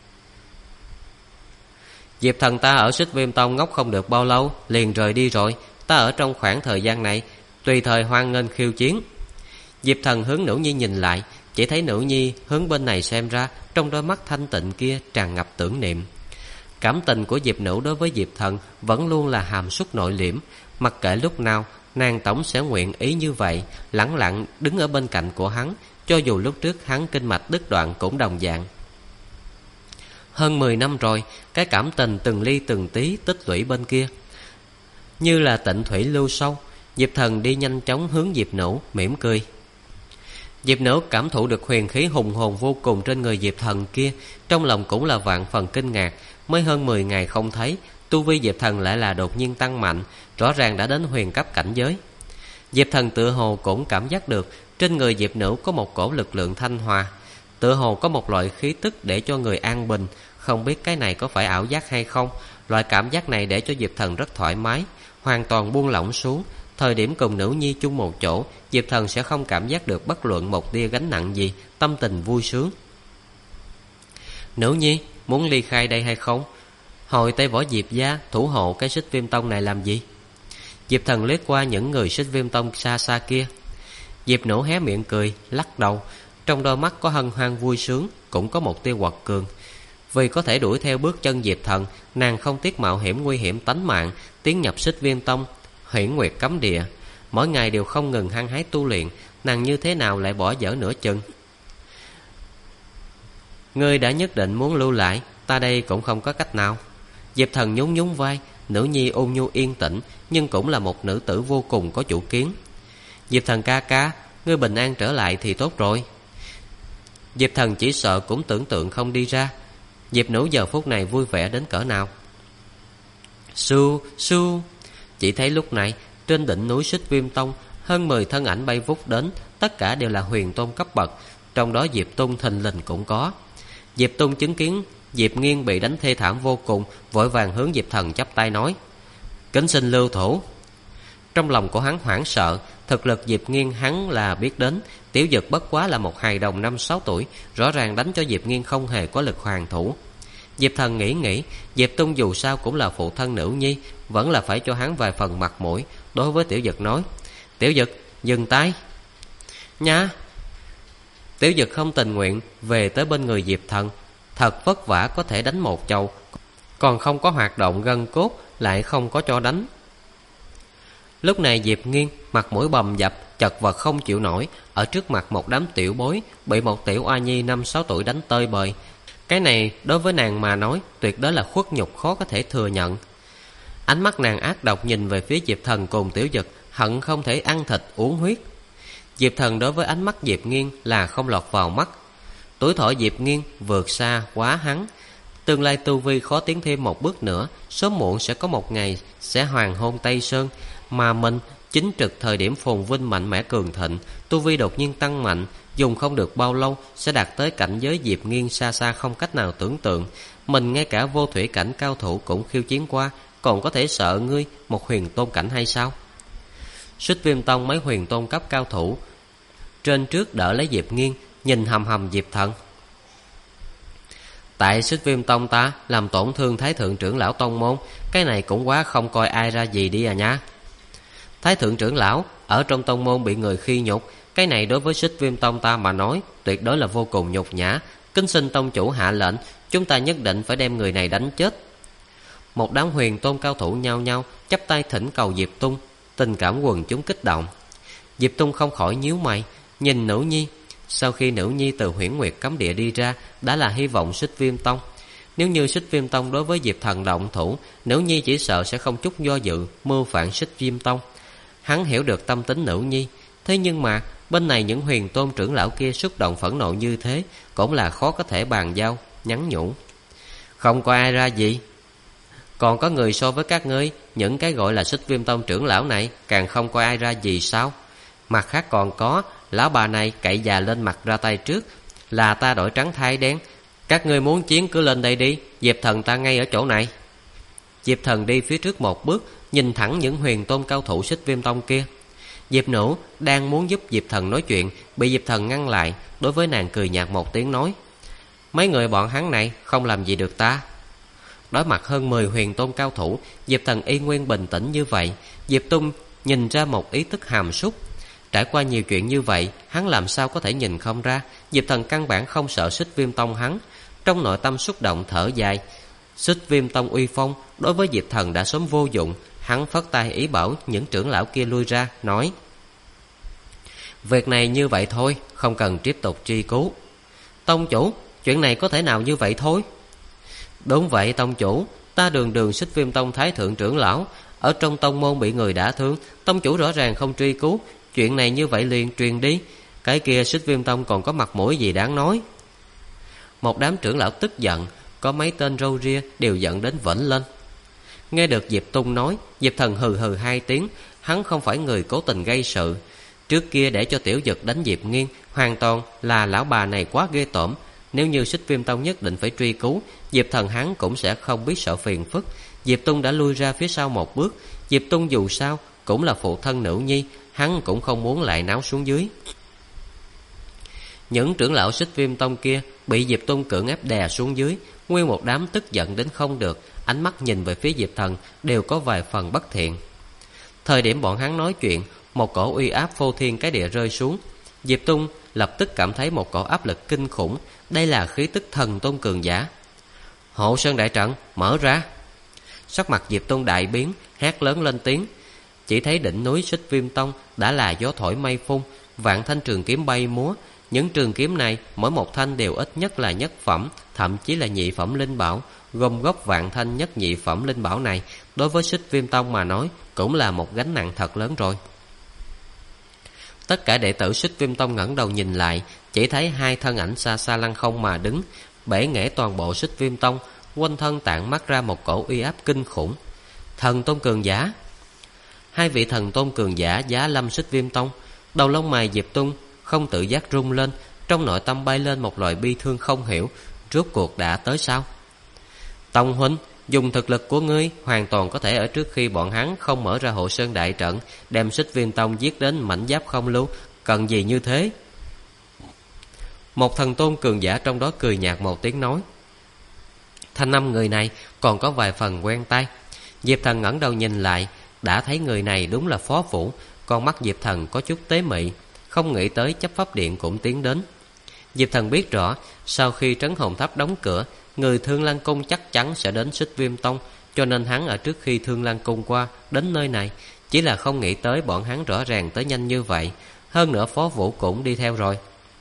Diệp Thần ta ở Xích Viêm Tông ngốc không được bao lâu, liền rời đi rồi. Ta ở trong khoảng thời gian này tùy thời hoan nghênh khiêu chiến. Diệp Thần hướng Nữ Nhi nhìn lại, chỉ thấy Nữ Nhi hướng bên này xem ra, trong đôi mắt thanh tịnh kia tràn ngập tưởng niệm. Cảm tình của Diệp Nữ đối với Diệp Thần vẫn luôn là hàm súc nội liễm. Mặc kệ lúc nào nàng tổng sẽ nguyện ý như vậy, lẳng lặng đứng ở bên cạnh của hắn. Cho dù lúc trước hắn kinh mạch đứt đoạn cũng đồng dạng. Hơn 10 năm rồi, cái cảm tình từng ly từng tí tích lũy bên kia như là tịnh thủy lưu sâu. Diệp Thần đi nhanh chóng hướng Diệp Nữ, mỉm cười. Diệp Nữ cảm thụ được huyền khí hùng hồn vô cùng trên người Diệp Thần kia, trong lòng cũng là vạn phần kinh ngạc. Mới hơn 10 ngày không thấy, tu vi Diệp Thần lại là đột nhiên tăng mạnh, rõ ràng đã đến huyền cấp cảnh giới. Diệp Thần tựa hồ cũng cảm giác được trên người Diệp Nữ có một cổ lực lượng thanh hòa, tựa hồ có một loại khí tức để cho người an bình. Không biết cái này có phải ảo giác hay không. Loại cảm giác này để cho Diệp Thần rất thoải mái, hoàn toàn buông lỏng xuống. Thời điểm cùng Nữ Nhi chung một chỗ, Diệp Thần sẽ không cảm giác được bất luận một tia gánh nặng gì, tâm tình vui sướng. Nữ Nhi, muốn ly khai đây hay không? Hồi tay võ Diệp gia thủ hộ cái Xích Viêm Tông này làm gì? Diệp Thần liếc qua những người Xích Viêm Tông xa xa kia. Diệp Nữ hé miệng cười, lắc đầu. Trong đôi mắt có hân hoan vui sướng, cũng có một tia quật cường. Vì có thể đuổi theo bước chân Diệp Thần, nàng không tiếc mạo hiểm nguy hiểm tánh mạng, tiến nhập Xích Viêm Tông, Huyễn Nguyệt cấm địa. Mỗi ngày đều không ngừng hăng hái tu luyện, nàng như thế nào lại bỏ dở nửa chừng? Ngươi đã nhất định muốn lưu lại, ta đây cũng không có cách nào. Diệp Thần nhún nhún vai. Nữ Nhi ôn nhu yên tĩnh, nhưng cũng là một nữ tử vô cùng có chủ kiến. Diệp Thần ca ca, ngươi bình an trở lại thì tốt rồi. Diệp Thần chỉ sợ cũng tưởng tượng không đi ra Diệp Nữ giờ phút này vui vẻ đến cỡ nào. Su su. Chỉ thấy lúc này trên đỉnh núi Xích Viêm Tông, hơn 10 thân ảnh bay vút đến, tất cả đều là huyền tôn cấp bậc. Trong đó Diệp Tung thình lình cũng có. Diệp Tung chứng kiến Diệp Nghiên bị đánh thê thảm vô cùng, vội vàng hướng Diệp Thần chắp tay nói: kính xin lưu thủ. Trong lòng của hắn hoảng sợ. Thực lực Diệp Nghiên hắn là biết đến. Tiểu Dực bất quá là một hài đồng 5-6 tuổi, rõ ràng đánh cho Diệp Nghiên không hề có lực hoàn thủ. Diệp Thần nghĩ Diệp Tung dù sao cũng là phụ thân Nữ Nhi, vẫn là phải cho hắn vài phần mặt mũi. Đối với Tiểu Dực nói: Tiểu Dực, dừng tay nha. Tiểu Dực không tình nguyện về tới bên người Diệp Thần. Thật vất vả có thể đánh một chầu, còn không có hoạt động gân cốt, lại không có cho đánh. Lúc này Diệp Nghiên mặt mũi bầm dập, chật vật không chịu nổi, ở trước mặt một đám tiểu bối, bị một tiểu oa nhi 5-6 tuổi đánh tơi bời. Cái này đối với nàng mà nói tuyệt đối là khuất nhục khó có thể thừa nhận. Ánh mắt nàng ác độc nhìn về phía Diệp Thần cùng Tiểu Dực, hận không thể ăn thịt uống huyết. Diệp Thần đối với ánh mắt Diệp Nghiên là không lọt vào mắt. Tuổi thọ Diệp Nghiên vượt xa quá hắn. Tương lai tu vi khó tiến thêm một bước nữa, sớm muộn sẽ có một ngày sẽ hoàng hôn Tây Sơn. Mà mình chính trực thời điểm phồn vinh mạnh mẽ cường thịnh, tu vi đột nhiên tăng mạnh, dùng không được bao lâu sẽ đạt tới cảnh giới Diệp Nghiên xa xa không cách nào tưởng tượng. Mình ngay cả vô thủy cảnh cao thủ cũng khiêu chiến qua, còn có thể sợ ngươi một huyền tôn cảnh hay sao? Xích Viêm Tông mấy huyền tôn cấp cao thủ trên trước đỡ lấy Diệp Nghiên, nhìn hầm hầm Diệp Thần. Tại Xích Viêm Tông ta làm tổn thương Thái thượng trưởng lão tông môn, cái này cũng quá không coi ai ra gì đi à nha. Thái thượng trưởng lão ở trong tông môn bị người khi nhục, cái này đối với Xích Viêm Tông ta mà nói tuyệt đối là vô cùng nhục nhã. Kính xin tông chủ hạ lệnh, chúng ta nhất định phải đem người này đánh chết. Một đám huyền tôn cao thủ nhao nhao chắp tay thỉnh cầu Diệp Tung, tình cảm quần chúng kích động. Diệp Tung không khỏi nhíu mày, nhìn Nữ Nhi. Sau khi Nữ Nhi từ Huyễn Nguyệt cấm địa đi ra, đã là hy vọng Xích Viêm Tông. Nếu như Xích Viêm Tông đối với Diệp Thần động thủ, Nữ Nhi chỉ sợ sẽ không chút do dự mưu phản Xích Viêm Tông. Hắn hiểu được tâm tính Nữ Nhi, thế nhưng mà bên này những huyền tôn trưởng lão kia xúc động phẫn nộ như thế, cũng là khó có thể bàn giao. Nhắn nhủ: không có ai ra gì. Còn có người so với các ngươi, những cái gọi là Xích Viêm Tông trưởng lão này càng không có ai ra gì sao? Mặt khác còn có, lão bà này cậy già lên mặt ra tay trước, là ta đổi trắng thay đen. Các ngươi muốn chiến cứ lên đây đi, Diệp Thần ta ngay ở chỗ này. Diệp Thần đi phía trước một bước, nhìn thẳng những huyền tôn cao thủ Xích Viêm Tông kia. Diệp Nữ đang muốn giúp Diệp Thần nói chuyện, bị Diệp Thần ngăn lại, đối với nàng cười nhạt một tiếng nói: mấy người bọn hắn này không làm gì được ta. Đối mặt hơn 10 huyền tôn cao thủ, Diệp Thần y nguyên bình tĩnh như vậy. Diệp Tung nhìn ra một ý thức hàm súc. Trải qua nhiều chuyện như vậy, hắn làm sao có thể nhìn không ra. Diệp Thần căn bản không sợ Xích Viêm Tông hắn. Trong nội tâm xúc động thở dài. Xích Viêm Tông uy phong đối với Diệp Thần đã sớm vô dụng. Hắn phất tay ý bảo những trưởng lão kia lui ra, nói: việc này như vậy thôi, không cần tiếp tục truy cứu. Tông chủ, chuyện này có thể nào như vậy thôi? Đúng vậy tông chủ, ta đường Xích Viêm Tông Thái thượng trưởng lão ở trong tông môn bị người đả thương, tông chủ rõ ràng không truy cứu, chuyện này như vậy liền truyền đi. Cái kia Xích Viêm Tông còn có mặt mũi gì đáng nói? Một đám trưởng lão tức giận, có mấy tên râu ria đều giận đến vểnh lên. Nghe được Diệp Tung nói, Diệp Thần hừ hừ hai tiếng. Hắn không phải người cố tình gây sự. Trước kia để cho Tiểu Dực đánh Diệp Nghiên, hoàn toàn là lão bà này quá ghê tởm. Nếu như Xích Viêm Tông nhất định phải truy cứu, Diệp Thần hắn cũng sẽ không biết sợ phiền phức. Diệp Tung đã lui ra phía sau một bước. Diệp Tung dù sao cũng là phụ thân Nữ Nhi, hắn cũng không muốn lại náo xuống dưới. Những trưởng lão Xích Viêm Tông kia bị Diệp Tung cưỡng ép đè xuống dưới, nguyên một đám tức giận đến không được, ánh mắt nhìn về phía Diệp Thần đều có vài phần bất thiện. Thời điểm bọn hắn nói chuyện, một cổ uy áp phô thiên cái địa rơi xuống. Diệp Tung lập tức cảm thấy một cổ áp lực kinh khủng. Đây là khí tức thần tôn cường giả. Hộ Sơn đại trận mở ra. Sắc mặt Diệp Tung đại biến, hét lớn lên tiếng. Chỉ thấy đỉnh núi Xích Viêm Tông đã là gió thổi mây phun, vạn thanh trường kiếm bay múa. Những trường kiếm này mỗi một thanh đều ít nhất là nhất phẩm, thậm chí là nhị phẩm linh bảo. Gom góp vạn thanh nhất nhị phẩm linh bảo này, đối với Xích Viêm Tông mà nói cũng là một gánh nặng thật lớn rồi. Tất cả đệ tử Xích Viêm Tông ngẩng đầu nhìn lại, chỉ thấy hai thân ảnh xa xa lăng không mà đứng, bể nghệ toàn bộ Xích Viêm Tông, quanh thân tản mắt ra một cổ uy áp kinh khủng. Thần tôn cường giả. Hai vị thần tôn cường giả giá lâm Xích Viêm Tông. Đầu lông mày Diệp Tung không tự giác rung lên, trong nội tâm bay lên một loại bi thương không hiểu. Rốt cuộc đã tới sao? Tông huynh, dùng thực lực của ngươi hoàn toàn có thể ở trước khi bọn hắn không mở ra Hộ Sơn đại trận, đem Xích Viêm Tông giết đến mảnh giáp không lưu, cần gì như thế? Một thần tôn cường giả trong đó cười nhạt một tiếng nói. Thanh âm người này còn có vài phần quen tai. Diệp Thần ngẩng đầu nhìn lại, đã thấy người này đúng là Phó Vũ. Con mắt Diệp Thần có chút tế mị, không nghĩ tới chấp pháp điện cũng tiến đến. Diệp Thần biết rõ, sau khi Trấn Hồn Tháp đóng cửa, người Thương Lan Cung chắc chắn sẽ đến Xích Viêm Tông, cho nên hắn ở trước khi Thương Lan Cung qua đến nơi này. Chỉ là không nghĩ tới bọn hắn rõ ràng tới nhanh như vậy. Hơn nữa Phó Vũ cũng đi theo rồi.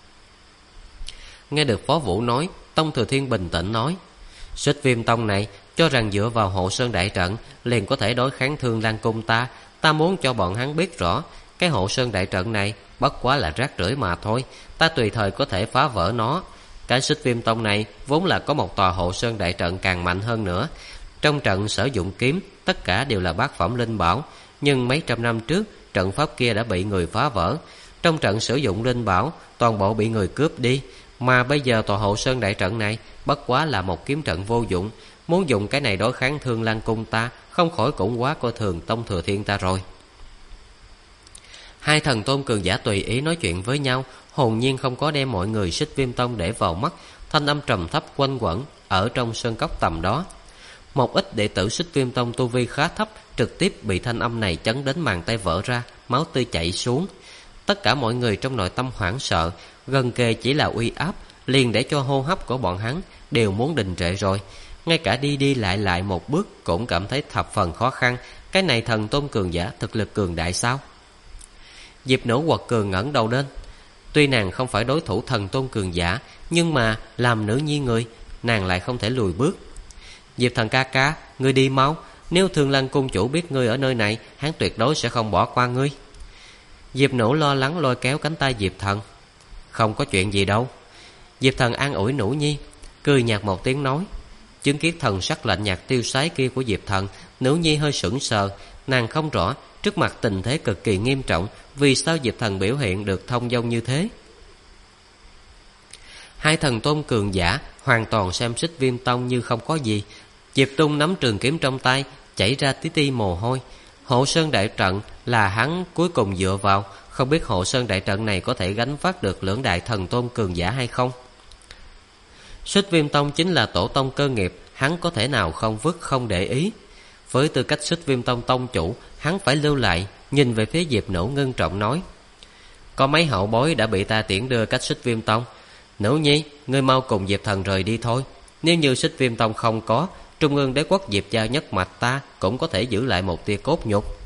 Nghe được Phó Vũ nói, Tông Thừa Thiên bình tĩnh nói: Xích Viêm Tông này cho rằng dựa vào Hộ Sơn đại trận liền có thể đối kháng Thương Lan Cung ta. Ta muốn cho bọn hắn biết rõ, cái Hộ Sơn đại trận này bất quá là rác rưởi mà thôi. Ta tùy thời có thể phá vỡ nó. Cái Xích Viêm Tông này vốn là có một tòa hộ sơn đại trận càng mạnh hơn nữa. Trong trận sử dụng kiếm, tất cả đều là bát phẩm linh bảo, nhưng mấy trăm năm trước trận pháp kia đã bị người phá vỡ. Trong trận sử dụng linh bảo, toàn bộ bị người cướp đi, mà bây giờ tòa hộ sơn đại trận này bất quá là một kiếm trận vô dụng. Muốn dùng cái này đối kháng Thương Lan Cung ta, không khỏi cũng quá coi thường Tông Thừa Thiên ta rồi. Hai thần tôn cường giả tùy ý nói chuyện với nhau, hồn nhiên không có đem mọi người Xích Viêm Tông để vào mắt. Thanh âm trầm thấp quanh quẩn ở trong sơn cốc tầm đó. Một ít đệ tử Xích Viêm Tông tu vi khá thấp, trực tiếp bị thanh âm này chấn đến màng tay vỡ ra, máu tươi chảy xuống. Tất cả mọi người trong nội tâm hoảng sợ, gần kề chỉ là uy áp, liền để cho hô hấp của bọn hắn đều muốn đình trệ rồi. Ngay cả đi đi lại một bước cũng cảm thấy thập phần khó khăn. Cái này thần tôn cường giả thực lực cường đại sao? Diệp Nữ quật cường ngẩng đầu lên. Tuy nàng không phải đối thủ thần tôn cường giả, nhưng mà làm nữ nhi người, nàng lại không thể lùi bước. Diệp thần ca ca, ngươi đi mau. Nếu Thương Lan cung chủ biết ngươi ở nơi này, hắn tuyệt đối sẽ không bỏ qua ngươi. Diệp Nữ lo lắng lôi kéo cánh tay Diệp Thần. Không có chuyện gì đâu. Diệp Thần an ủi nữ nhi, cười nhạt một tiếng nói. Chứng kiến thần sắc lạnh nhạt tiêu sái kia của Diệp Thần, nữ nhi hơi sững sờ. Nàng không rõ trước mặt tình thế cực kỳ nghiêm trọng, vì sao Diệp Thần biểu hiện được thông dong như thế. Hai thần tôn cường giả hoàn toàn xem Xích Viêm Tông như không có gì. Diệp Tung nắm trường kiếm trong tay, chảy ra tí ti mồ hôi. Hộ sơn đại trận là hắn cuối cùng dựa vào, không biết hộ sơn đại trận này có thể gánh vác được lưỡng đại thần tôn cường giả hay không. Xích Viêm Tông chính là tổ tông cơ nghiệp, hắn có thể nào không vứt không để ý. Với tư cách Xích Viêm Tông tông chủ, hắn phải lưu lại. Nhìn về phía Diệp Nữ ngưng trọng nói, có mấy hậu bối đã bị ta tiễn đưa cách Xích Viêm Tông. Nữ nhi, ngươi mau cùng Diệp Thần rời đi thôi. Nếu như Xích Viêm Tông không có, Trung ương đế quốc Diệp gia nhất mạch ta cũng có thể giữ lại một tia cốt nhục.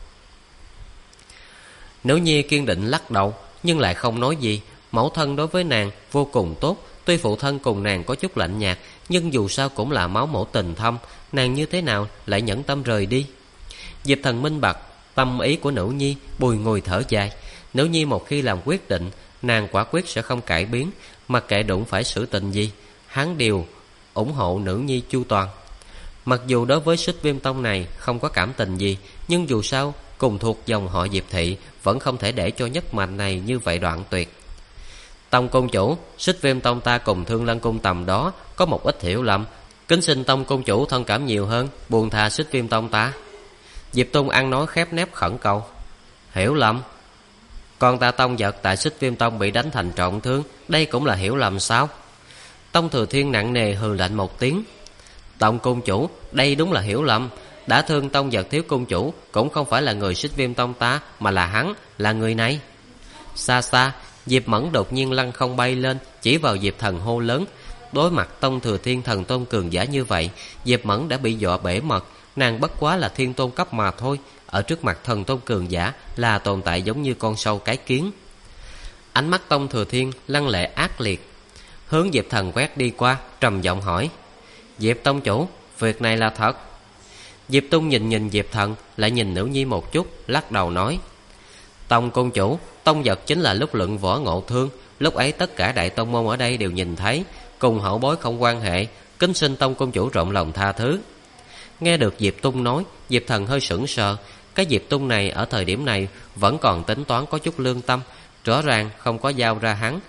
Nữ nhi kiên định lắc đầu, nhưng lại không nói gì. Mẫu thân đối với nàng vô cùng tốt. Tuy phụ thân cùng nàng có chút lạnh nhạt, nhưng dù sao cũng là máu mủ tình thâm. Nàng như thế nào lại nhẫn tâm rời đi? Diệp Thần minh bạch tâm ý của nữ nhi, bùi ngùi thở dài. Nữ nhi một khi làm quyết định, nàng quả quyết sẽ không cải biến. Mặc kệ đụng phải sự tình gì, hắn đều ủng hộ nữ nhi chu toàn. Mặc dù đối với Xích Viêm Tông này không có cảm tình gì, nhưng dù sao cùng thuộc dòng họ Diệp thị, vẫn không thể để cho nhất mạch này như vậy đoạn tuyệt. Tông cung chủ, Xích Viêm Tông ta cùng Thương Lan cung tầm đó có một ít hiểu lầm, kính xin tông cung chủ thông cảm nhiều hơn, buông tha Xích Viêm Tông ta. Diệp Tung ăn nói khép nép khẩn cầu. Hiểu lầm? Con ta tông vật tại Xích Viêm Tông bị đánh thành trọng thương, đây cũng là hiểu lầm sao? Tông Thừa Thiên nặng nề hừ lạnh một tiếng. Tông cung chủ, đây đúng là hiểu lầm. Đã thương tông vật thiếu cung chủ cũng không phải là người Xích Viêm Tông ta, mà là hắn, là người này. Xa xa, Diệp Mẫn đột nhiên lăng không bay lên, chỉ vào Diệp Thần hô lớn. Đối mặt Tông Thừa Thiên thần tôn cường giả như vậy, Diệp Mẫn đã bị dọa bể mật. Nàng bất quá là thiên tôn cấp mà thôi, ở trước mặt thần tôn cường giả là tồn tại giống như con sâu cái kiến. Ánh mắt Tông Thừa Thiên lăng lệ ác liệt, hướng Diệp Thần quét đi qua, trầm giọng hỏi, Diệp tông chủ, việc này là thật? Diệp Tung nhìn Diệp Thần, lại nhìn nữ nhi một chút, lắc đầu nói, Tông cung chủ, tông vật chính là lúc luận võ ngộ thương. Lúc ấy tất cả đại tông môn ở đây đều nhìn thấy, cùng hậu bối không quan hệ, kính xin tông cung chủ rộng lòng tha thứ. Nghe được Diệp Tung nói, Diệp Thần hơi sững sờ. Cái Diệp Tung này ở thời điểm này vẫn còn tính toán có chút lương tâm, rõ ràng không có giao ra hắn.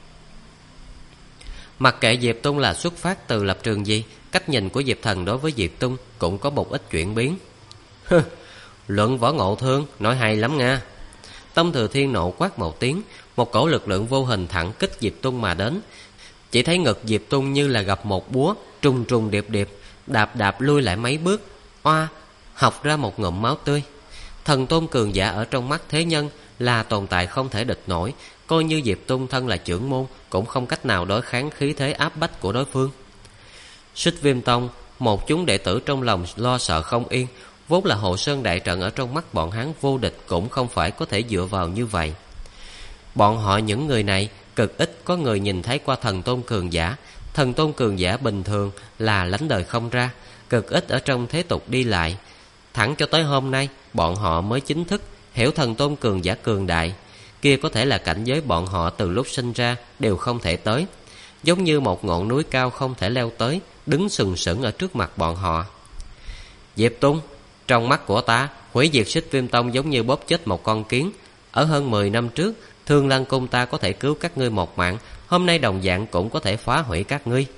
Mặc kệ Diệp Tung là xuất phát từ lập trường gì, cách nhìn của Diệp Thần đối với Diệp Tung cũng có một ít chuyển biến. Luận võ ngộ thương, nói hay lắm nha. Tông Thừa Thiên nộ quát một tiếng, một cổ lực lượng vô hình thẳng kích Diệp Tung mà đến. Chỉ thấy ngực Diệp Tung như là gặp một búa, trùng trùng điệp điệp, đạp lui lại mấy bước, oa, học ra một ngụm máu tươi. Thần tôn cường giả ở trong mắt thế nhân là tồn tại không thể địch nổi, coi như Diệp Tung thân là trưởng môn cũng không cách nào đối kháng khí thế áp bách của đối phương. Xích Viêm Tông, một chúng đệ tử trong lòng lo sợ không yên, vốn là hộ sơn đại trận ở trong mắt bọn hắn vô địch cũng không phải có thể dựa vào như vậy. Bọn họ những người này cực ít có người nhìn thấy qua thần tôn cường giả. Thần tôn cường giả bình thường là lánh đời không ra, cực ít ở trong thế tục đi lại. Thẳng cho tới hôm nay, bọn họ mới chính thức hiểu thần tôn cường giả cường đại. Kia có thể là cảnh giới bọn họ từ lúc sinh ra đều không thể tới. giống như một ngọn núi cao không thể leo tới, đứng sừng sững ở trước mặt bọn họ. Diệp Tung, trong mắt của ta, hủy diệt Xích Viêm Tông giống như bóp chết một con kiến. Ở hơn 10 năm trước, Thương Lăng Cung ta có thể cứu các ngươi một mạng, hôm nay đồng dạng cũng có thể phá hủy các ngươi.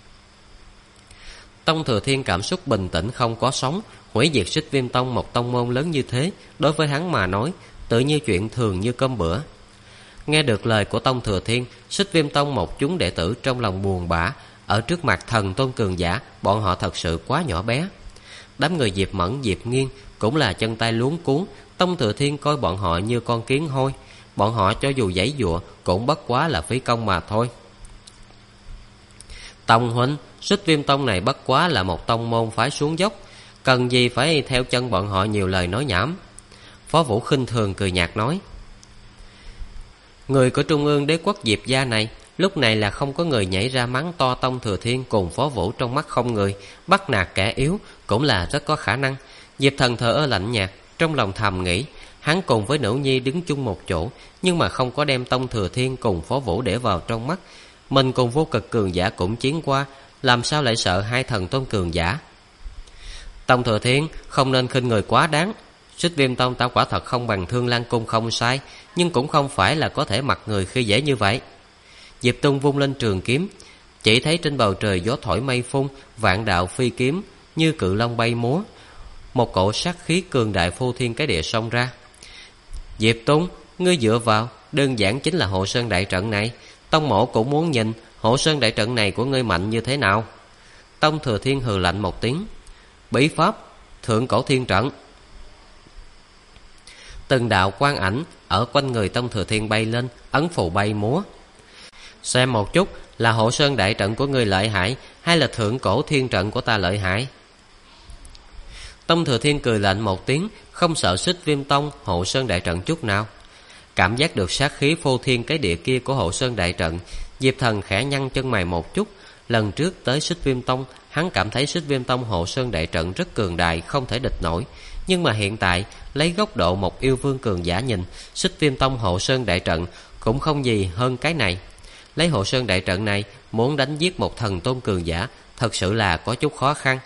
Tông Thừa Thiên cảm xúc bình tĩnh không có sóng. Hủy diệt Xích Viêm Tông, một tông môn lớn như thế, đối với hắn mà nói tự như chuyện thường như cơm bữa. Nghe được lời của Tông Thừa Thiên, Xích Viêm Tông một chúng đệ tử trong lòng buồn bã. Ở trước mặt thần tôn cường giả, bọn họ thật sự quá nhỏ bé. Đám người Diệp Mẫn, Diệp Nghiên cũng là chân tay luống cuống. Tông Thừa Thiên coi bọn họ như con kiến hôi. Bọn họ cho dù giãy giụa cũng bất quá là phí công mà thôi. Tông huynh, Xích Viêm Tông này bất quá là một tông môn phái xuống dốc, cần gì phải theo chân bọn họ nhiều lời nói nhảm. Phó Vũ khinh thường cười nhạt nói. Người của Trung ương đế quốc Diệp gia này, lúc này là không có người nhảy ra mắng to Tông Thừa Thiên cùng Phó Vũ trong mắt không người, bắt nạt kẻ yếu cũng là rất có khả năng. Diệp Thần thờ ơ lạnh nhạt, trong lòng thầm nghĩ, hắn cùng với nữ nhi đứng chung một chỗ, nhưng mà không có đem Tông Thừa Thiên cùng Phó Vũ để vào trong mắt. Mình cùng vô cực cường giả cũng chiến qua, làm sao lại sợ hai thần tôn cường giả. Tông Thừa Thiên, không nên khinh người quá đáng. Xích Viêm Tông ta quả thật không bằng Thương Lan Cung không sai, nhưng cũng không phải là có thể mặc người khi dễ như vậy. Diệp Tung vung lên trường kiếm, chỉ thấy trên bầu trời gió thổi mây phun, vạn đạo phi kiếm như cự long bay múa. Một cỗ sát khí cường đại phô thiên cái địa xông ra. Diệp Tung, ngươi dựa vào, đơn giản chính là Hộ Sơn đại trận này. Tông mộ cũng muốn nhìn Hộ Sơn đại trận này của ngươi mạnh như thế nào. Tông Thừa Thiên hừ lạnh một tiếng. Bí pháp Thượng Cổ Thiên Trận. Từng đạo quang ảnh ở quanh người Tông Thừa Thiên bay lên, ấn phù bay múa. Xem một chút, là Hộ Sơn đại trận của ngươi lợi hại hay là Thượng Cổ Thiên Trận của ta lợi hại? Tông Thừa Thiên cười lạnh một tiếng, không sợ Xích Viêm Tông Hộ Sơn đại trận chút nào. Cảm giác được sát khí phô thiên cái địa kia của Hộ Sơn đại trận, Diệp Thần khẽ nhăn chân mày một chút. Lần trước tới Xích Viêm Tông, hắn cảm thấy Xích Viêm Tông Hộ Sơn đại trận rất cường đại, không thể địch nổi. Nhưng mà hiện tại, lấy góc độ một yêu vương cường giả nhìn, Xích Viêm Tông Hộ Sơn đại trận cũng không gì hơn cái này. Lấy Hộ Sơn đại trận này, muốn đánh giết một thần tôn cường giả, thật sự là có chút khó khăn.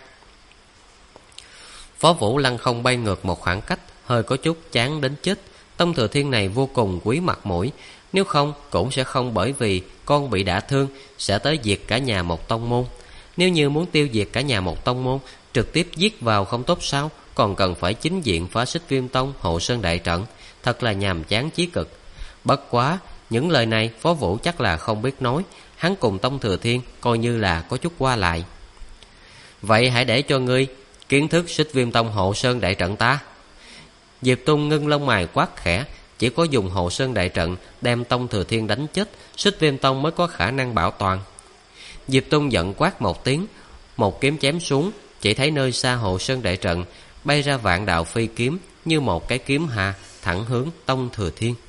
Phó Vũ lăng không bay ngược một khoảng cách, hơi có chút chán đến chết. Tông Thừa Thiên này vô cùng quý mặt mũi, nếu không cũng sẽ không bởi vì con bị đả thương sẽ tới diệt cả nhà một tông môn. Nếu như muốn tiêu diệt cả nhà một tông môn, trực tiếp giết vào không tốt sao, còn cần phải chính diện phá Xích Viêm Tông Hộ Sơn đại trận, thật là nhàm chán chí cực. Bất quá, những lời này Phó Vũ chắc là không biết nói, hắn cùng Tông Thừa Thiên coi như là có chút qua lại. Vậy hãy để cho ngươi kiến thức Xích Viêm Tông Hộ Sơn đại trận ta. Diệp Tung ngưng lông mày quát khẽ, chỉ có dùng Hộ Sơn đại trận đem Tông Thừa Thiên đánh chết, Xích Viêm Tông mới có khả năng bảo toàn. Diệp Tung giận quát một tiếng, một kiếm chém xuống, chỉ thấy nơi xa Hộ Sơn đại trận bay ra vạn đạo phi kiếm như một cái kiếm hà thẳng hướng Tông Thừa Thiên.